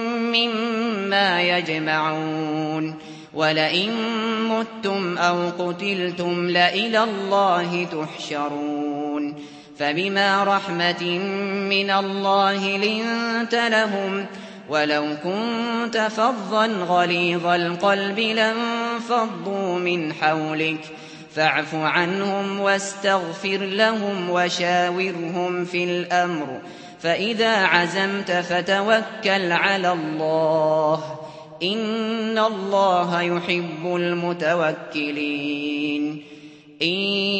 مما يجمعون. ولئن متم أو قتلتم لإلى الله تحشرون. فبما رحمة من الله لنت لهم ولو كنت فظا غليظ القلب لانفضوا من حولك فاعف عنهم واستغفر لهم وشاورهم في الأمر فإذا عزمت فتوكل على الله إن الله يحب المتوكلين. إن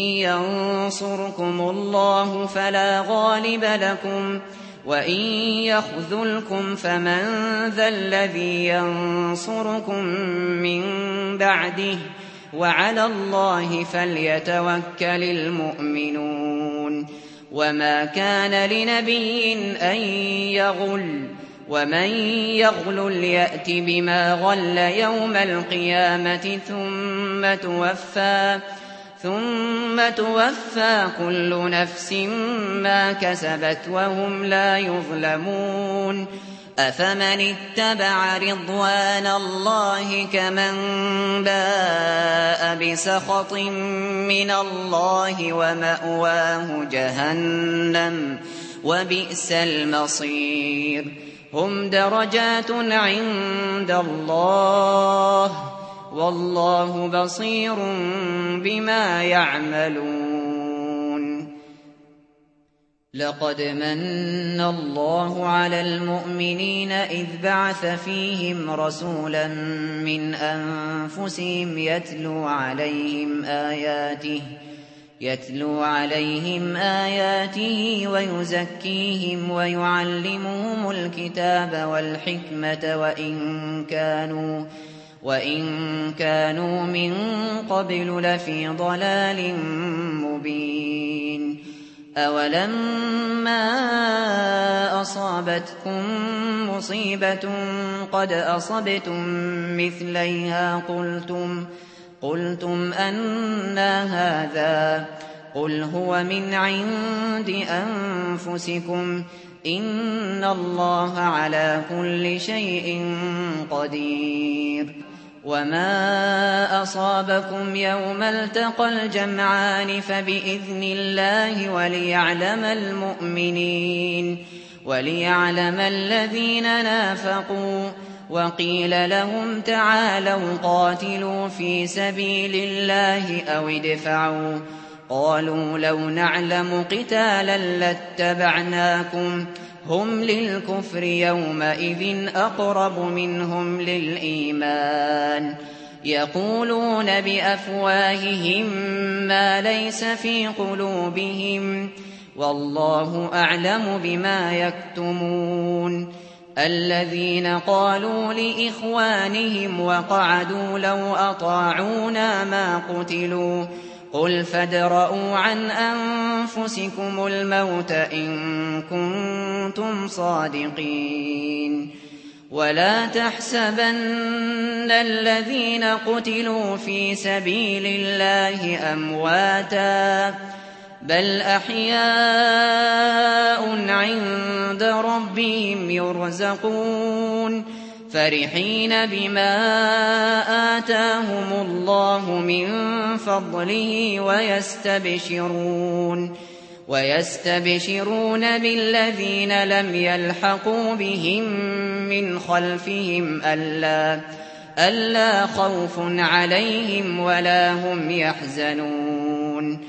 ينصركم الله فلا غالب لكم وإن يخذلكم فمن ذا الذي ينصركم من بعده وعلى الله فليتوكل المؤمنون. وما كان لنبي أن يغل ومن يغلل يأت بما غل يوم القيامة ثم توفى ثم توفى كل نفس ما كسبت وهم لا يظلمون. أفمن اتبع رضوان الله كمن باء بسخط من الله ومأواه جهنم وبئس المصير. هم درجات عند الله والله بصير بما يعملون. لقد مَنَّ اللَّهُ عَلَى الْمُؤْمِنِينَ إِذْ بَعَثَ فِيهِمْ رَسُولًا مِّنْ أَنفُسِهِمْ يَتْلُو عَلَيْهِمْ آيَاتِهِ يَتْلُو عَلَيْهِمْ آيَاتِهِ وَيُزَكِّيهِمْ وَيُعَلِّمُهُمُ الْكِتَابَ وَالْحِكْمَةَ وَإِن كَانُوا وَإِن كَانُوا مِن قَبْلُ لَفِي ضَلَالٍ مُّبِينٍ أَوَلَمَّا أَصَابَتْكُم مُّصِيبَةٌ قَدْ أَصَبْتُم مِّثْلَيْهَا قُلْتُمْ قُلْتُمْ أَنَّىٰ هَٰذَا ۖ قُلْ هُوَ مِنْ عِندِ أَنفُسِكُمْ ۗ إِنَّ اللَّهَ عَلَىٰ كُلِّ شَيْءٍ قَدِيرٌ وَمَا أَصَابَكُمْ يَوْمَ الْتَقَى الْجَمْعَانِ فَبِإِذْنِ اللَّهِ وَلِيَعْلَمَ الْمُؤْمِنِينَ وَلِيَعْلَمَ الَّذِينَ نَافَقُوا وَقِيلَ لَهُمْ تَعَالَوْا قَاتِلُوا فِي سَبِيلِ اللَّهِ أَوِ ادْفَعُوا ۖ قَالُوا لَوْ نَعْلَمُ قِتَالًا لَّاتَّبَعْنَاكُمْ ۗ هُمْ لِلْكُفْرِ يَوْمَئِذٍ أَقْرَبُ مِنْهُمْ لِلْإِيمَانِ يَقُولُونَ بِأَفْوَاهِهِم مَّا لَيْسَ فِي قُلُوبِهِمْ وَاللَّهُ أَعْلَمُ بِمَا يَكْتُمُونَ الَّذِينَ قَالُوا لِإِخْوَانِهِمْ وَقَعَدُوا لَوْ أَطَاعُونَا مَا قُتِلُوا ۗ قُلْ فَادْرَءُوا عَنْ أَنفُسِكُمُ الْمَوْتَ إِن كُنتُمْ صَادِقِينَ وَلَا تَحْسَبَنَّ الَّذِينَ قُتِلُوا فِي سَبِيلِ اللَّهِ أَمْوَاتًا ۚ بَلْ أَحْيَاءٌ عِندَ رَبِّهِمْ يُرْزَقُونَ فَرِحِينَ بِمَا آتَاهُمُ اللَّهُ مِن فَضْلِهِ وَيَسْتَبْشِرُونَ وَيَسْتَبْشِرُونَ بِالَّذِينَ لَمْ يَلْحَقُوا بِهِم مِّنْ خَلْفِهِمْ أَلَّا أَلَّا خَوْفٌ عَلَيْهِمْ وَلَا هُمْ يَحْزَنُونَ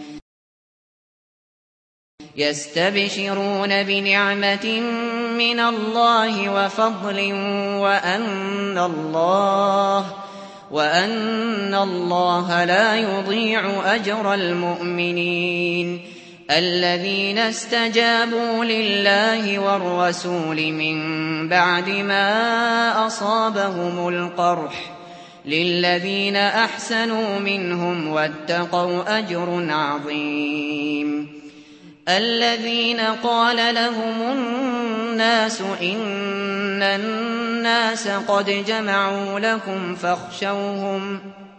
يَسْتَبْشِرُونَ بِنِعْمَةٍ مِّنَ اللَّهِ وَفَضْلٍ وَأَنَّ اللَّهَ وَأَنَّ اللَّهَ لَا يُضِيعُ أَجْرَ الْمُؤْمِنِينَ الَّذِينَ اسْتَجَابُوا لِلَّهِ وَالرَّسُولِ مِن بَعْدِ مَا أَصَابَهُمُ الْقَرْحُ لِلَّذِينَ أَحْسَنُوا مِنْهُمْ وَاتَّقَوْا أَجْرٌ عَظِيمٌ الَّذِينَ قَالَ لَهُمُ النَّاسُ إِنَّ النَّاسَ قَدْ جَمَعُوا لَكُمْ فَاخْشَوْهُمْ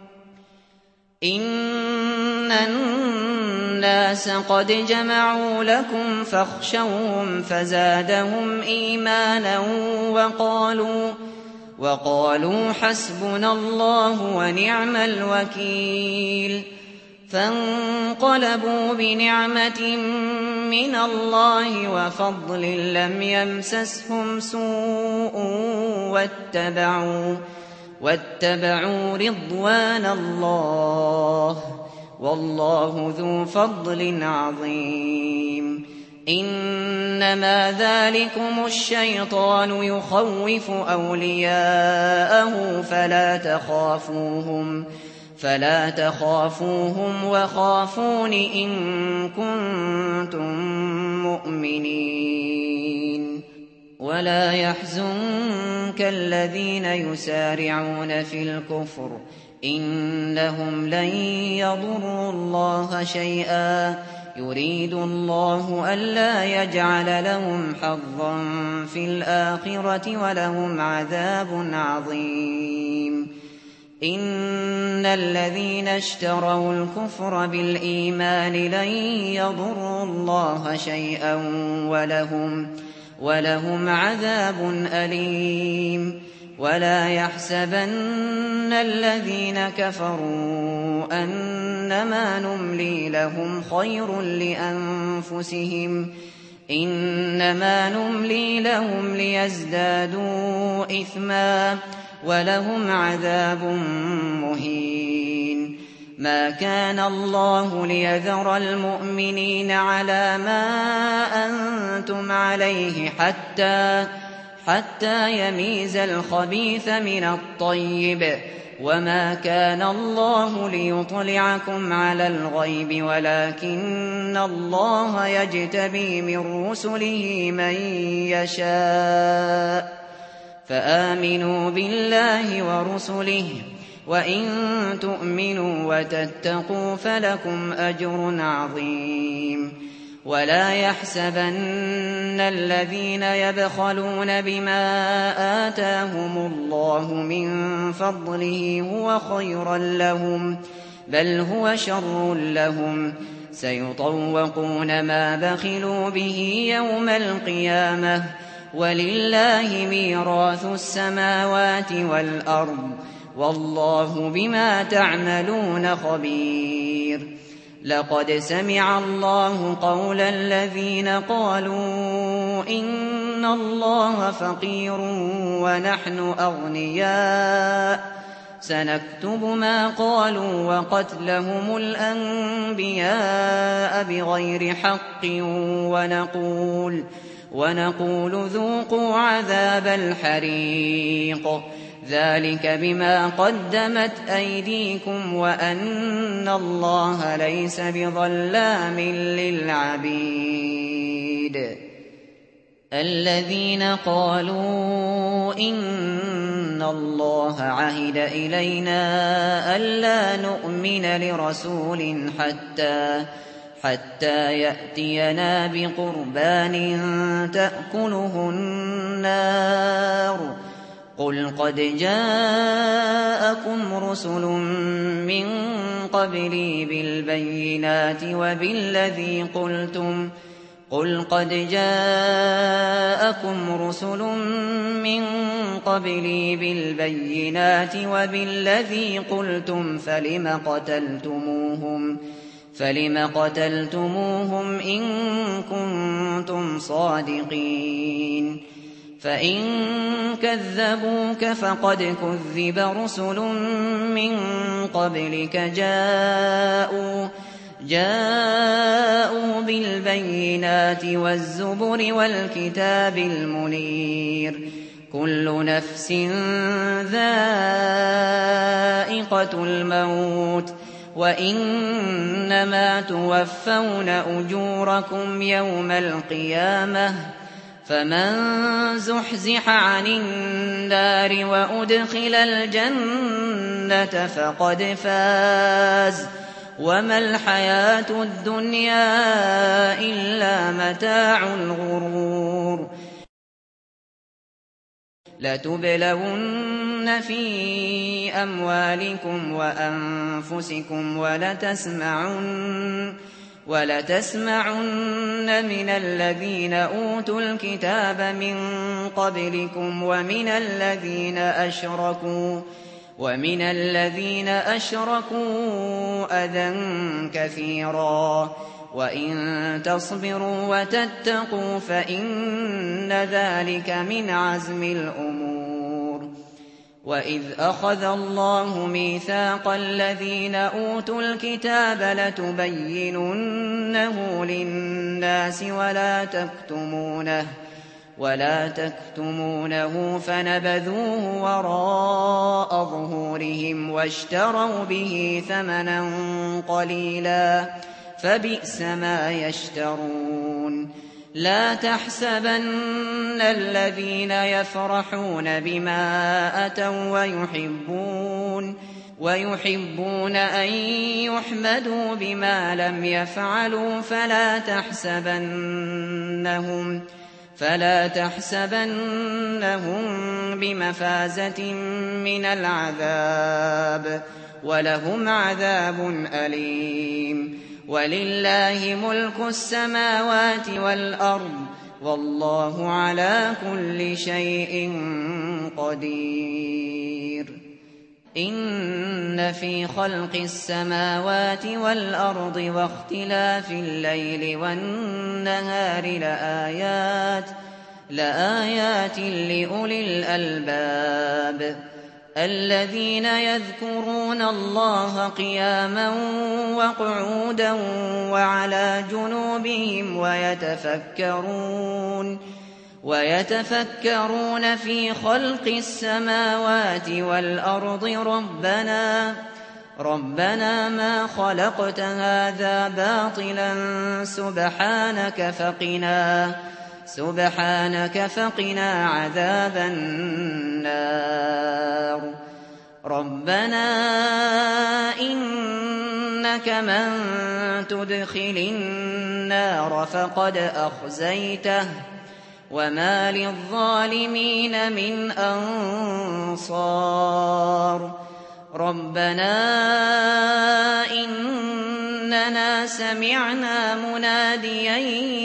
إِنَّ النَّاسَ قَدْ جَمَعُوا لَكُمْ فَاخْشَوْهُمْ فَزَادَهُمْ إِيمَانًا وَقَالُوا وَقَالُوا حَسْبُنَا اللَّهُ وَنِعْمَ الْوَكِيلُ فَانقَلَبُوا بِنِعْمَةٍ مِّنَ اللَّهِ وَفَضْلٍ لَّمْ يَمْسَسْهُمْ سُوءٌ وَاتَّبَعُوا وَاتَّبَعُوا رِضْوَانَ اللَّهِ ۗ وَاللَّهُ ذُو فَضْلٍ عَظِيمٍ إِنَّمَا ذَٰلِكُمُ الشَّيْطَانُ يُخَوِّفُ أَوْلِيَاءَهُ فَلَا تَخَافُوهُمْ فَلَا تَخَافُوهُمْ وَخَافُونِ إِن كُنتُم مُّؤْمِنِينَ وَلَا يَحْزُنكَ الَّذِينَ يُسَارِعُونَ فِي الْكُفْرِ ۚ إِنَّهُمْ لَن يَضُرُّوا اللَّهَ شَيْئًا ۗ يُرِيدُ اللَّهُ أَلَّا يَجْعَلَ لَهُمْ حَظًّا فِي الْآخِرَةِ وَلَهُمْ عَذَابٌ عَظِيمٌ إِنَّ الَّذِينَ اشْتَرَوُا الْكُفْرَ بِالْإِيمَانِ لَن يَضُرُّوا اللَّهَ شَيْئًا وَلَهُمْ وَلَهُمْ عَذَابٌ أَلِيمٌ وَلَا يَحْسَبَنَّ الَّذِينَ كَفَرُوا أَنَّمَا نُمْلِي لَهُمْ خَيْرٌ لِّأَنفُسِهِمْ ۚ إِنَّمَا نُمْلِي لَهُمْ لِيَزْدَادُوا إِثْمًا ۚ وَلَهُمْ عَذَابٌ مُّهِينٌ ما كان الله ليذر المؤمنين على ما أنتم عليه حتى حتى يميز الخبيث من الطيب، وما كان الله ليطلعكم على الغيب ولكن الله يجتبي من رسله من يشاء، فآمنوا بالله ورسله، وإن تؤمنوا وتتقوا فلكم أجر عظيم. ولا يحسبن الذين يبخلون بما آتاهم الله من فضله هو خيرا لهم، بل هو شر لهم، سيطوقون ما بخلوا به يوم القيامة، ولله ميراث السماوات والأرض، والله بما تعملون خبير. لقد سمع الله قول الذين قالوا إن الله فقير ونحن أغنياء، سنكتب ما قالوا وقتلهم الأنبياء بغير حق، ونقول ونقول ذوقوا عذاب الحريق، ذلك بما قدمت أيديكم وأن الله ليس بظلام للعبيد. الذين قالوا إن الله عهد إلينا ألا نؤمن لرسول حتى حتى يأتينا بقربان تأكله النار، قل قد جاءكم رسل من قبلي بالبينات وبالذي قلتم قل قد جاءكم رسل من قبلي بالبينات وبالذي قلتم فلم قتلتموهم فلم قتلتموهم إن كنتم صادقين. فإن كذبوك فقد كذب رسل من قبلك جاءوا جاءوا بالبينات والزبر والكتاب المنير، كل نفس ذائقة الموت، وإنما توفون أجوركم يوم القيامة، فمن زحزح عن النار وأدخل الجنة فقد فاز، وما الحياة الدنيا إلا متاع الغرور. لتبلون في أموالكم وأنفسكم ولتسمعن ولتسمعن من الذين أوتوا الكتاب من قبلكم ومن الذين أشركوا ومن الذين أشركوا أذى كثيرا، وإن تصبروا وتتقوا فإن ذلك من عزم الأمور. وإذ أخذ الله ميثاق الذين أوتوا الكتاب لتبيننه للناس ولا تكتمونه ولا تكتمونه فنبذوه وراء ظهورهم واشتروا به ثمنا قليلا فبئس ما يشترون. لا تحسبن الذين يفرحون بما أتوا ويحبون ويحبون أن يحمدوا بما لم يفعلوا فلا تحسبنهم فلا تحسبنهم بمفازة من العذاب، ولهم عذاب أليم. ولله ملك السماوات والأرض، والله على كل شيء قدير. إن في خلق السماوات والأرض واختلاف الليل والنهار لآيات لآيات لأولي الألباب. الذين يذكرون الله قياما وقعودا وعلى جنوبهم ويتفكرون ويتفكرون في خلق السماوات والأرض ربنا ربنا ما خلقت هذا باطلا سبحانك فقنا سبحانك فقنا عذاب النار ربنا إنك من تدخل النار فقد أخزيته وما للظالمين من أنصار ربنا إننا سمعنا مناديا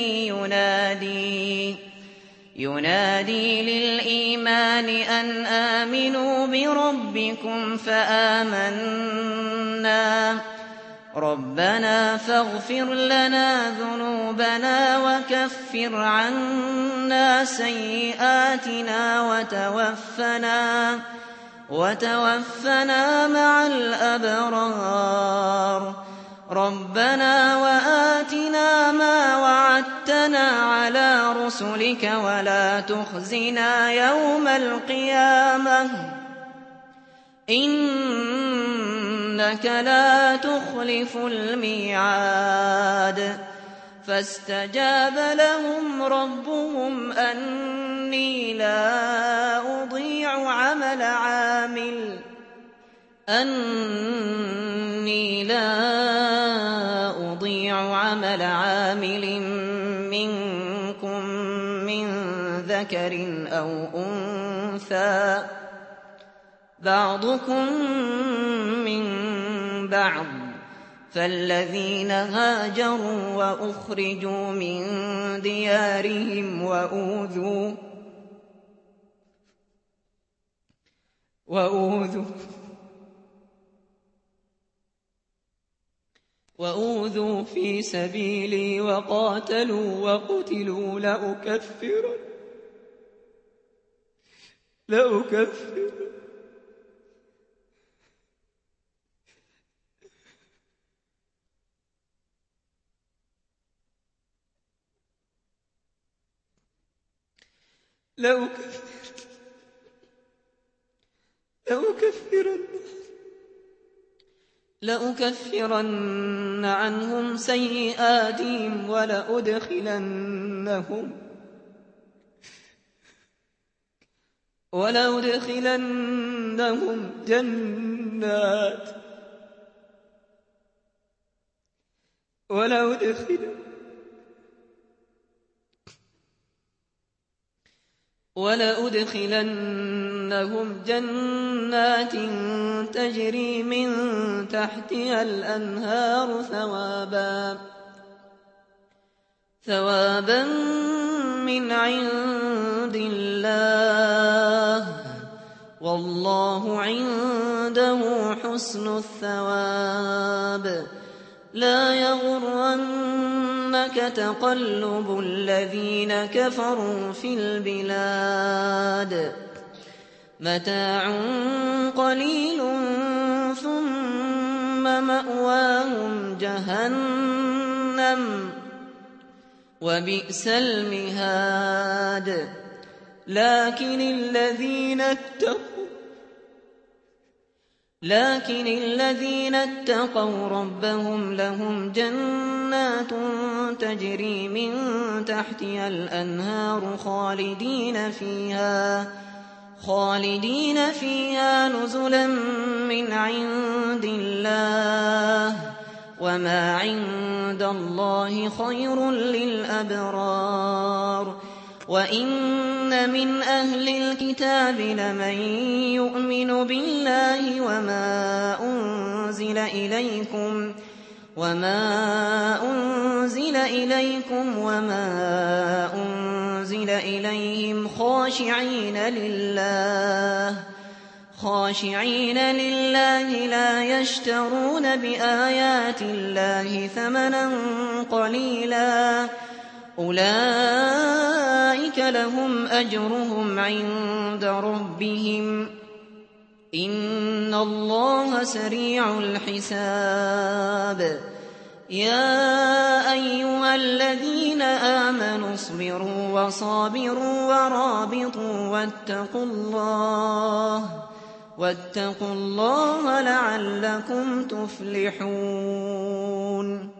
ينادي ينادي للإيمان أن آمنوا بربكم فآمنا ربنا فاغفر لنا ذنوبنا وكفر عنا سيئاتنا وتوفنا وتوفنا مع الأبرار ربنا وآتنا ما وعدتنا على رسلك ولا تخزنا يوم القيامة إنك لا تخلف الميعاد فاستجاب لهم ربهم أني لا أضيع عمل عامل أني لا أضيع عمل عامل منكم من ذكر أو أنثى بعضكم من بعض فالذين هاجروا وأخرجوا من ديارهم وأوذوا وأوذوا وأوذوا في سبيلي وقاتلوا وقتلوا لأكفرن لأكفرن لأكفرن لأكفرن لأكفرن عنهم سيئاتهم ولأدخلنهم ولأدخلنهم جنات ولأدخلنهم ولأدخلنهم جنات تجري من تحتها الأنهار ثوابا ثوابا من عند الله والله عنده حسن الثواب لا يغرنك تقلب الذين كفروا في البلاد متاع قليل ثم مأواهم جهنم وبئس المهاد لكن الذين اتقوا لكن الذين اتقوا ربهم لهم جنات تجري من تحتها الأنهار خالدين فيها خالدين فيها نزلا من عند الله وما عند الله خير للأبرار وإن من أهل الكتاب لمن يؤمن بالله وما أنزل إليكم وما أنزل إليكم وما أنزل إليهم خاشعين لله خاشعين لله لا يشترون بآيات الله ثمنا قليلا أولئك لهم أجرهم عند ربهم إن الله سريع الحساب يا أيها الذين آمنوا اصبروا وصابروا ورابطوا واتقوا الله واتقوا الله لعلكم تفلحون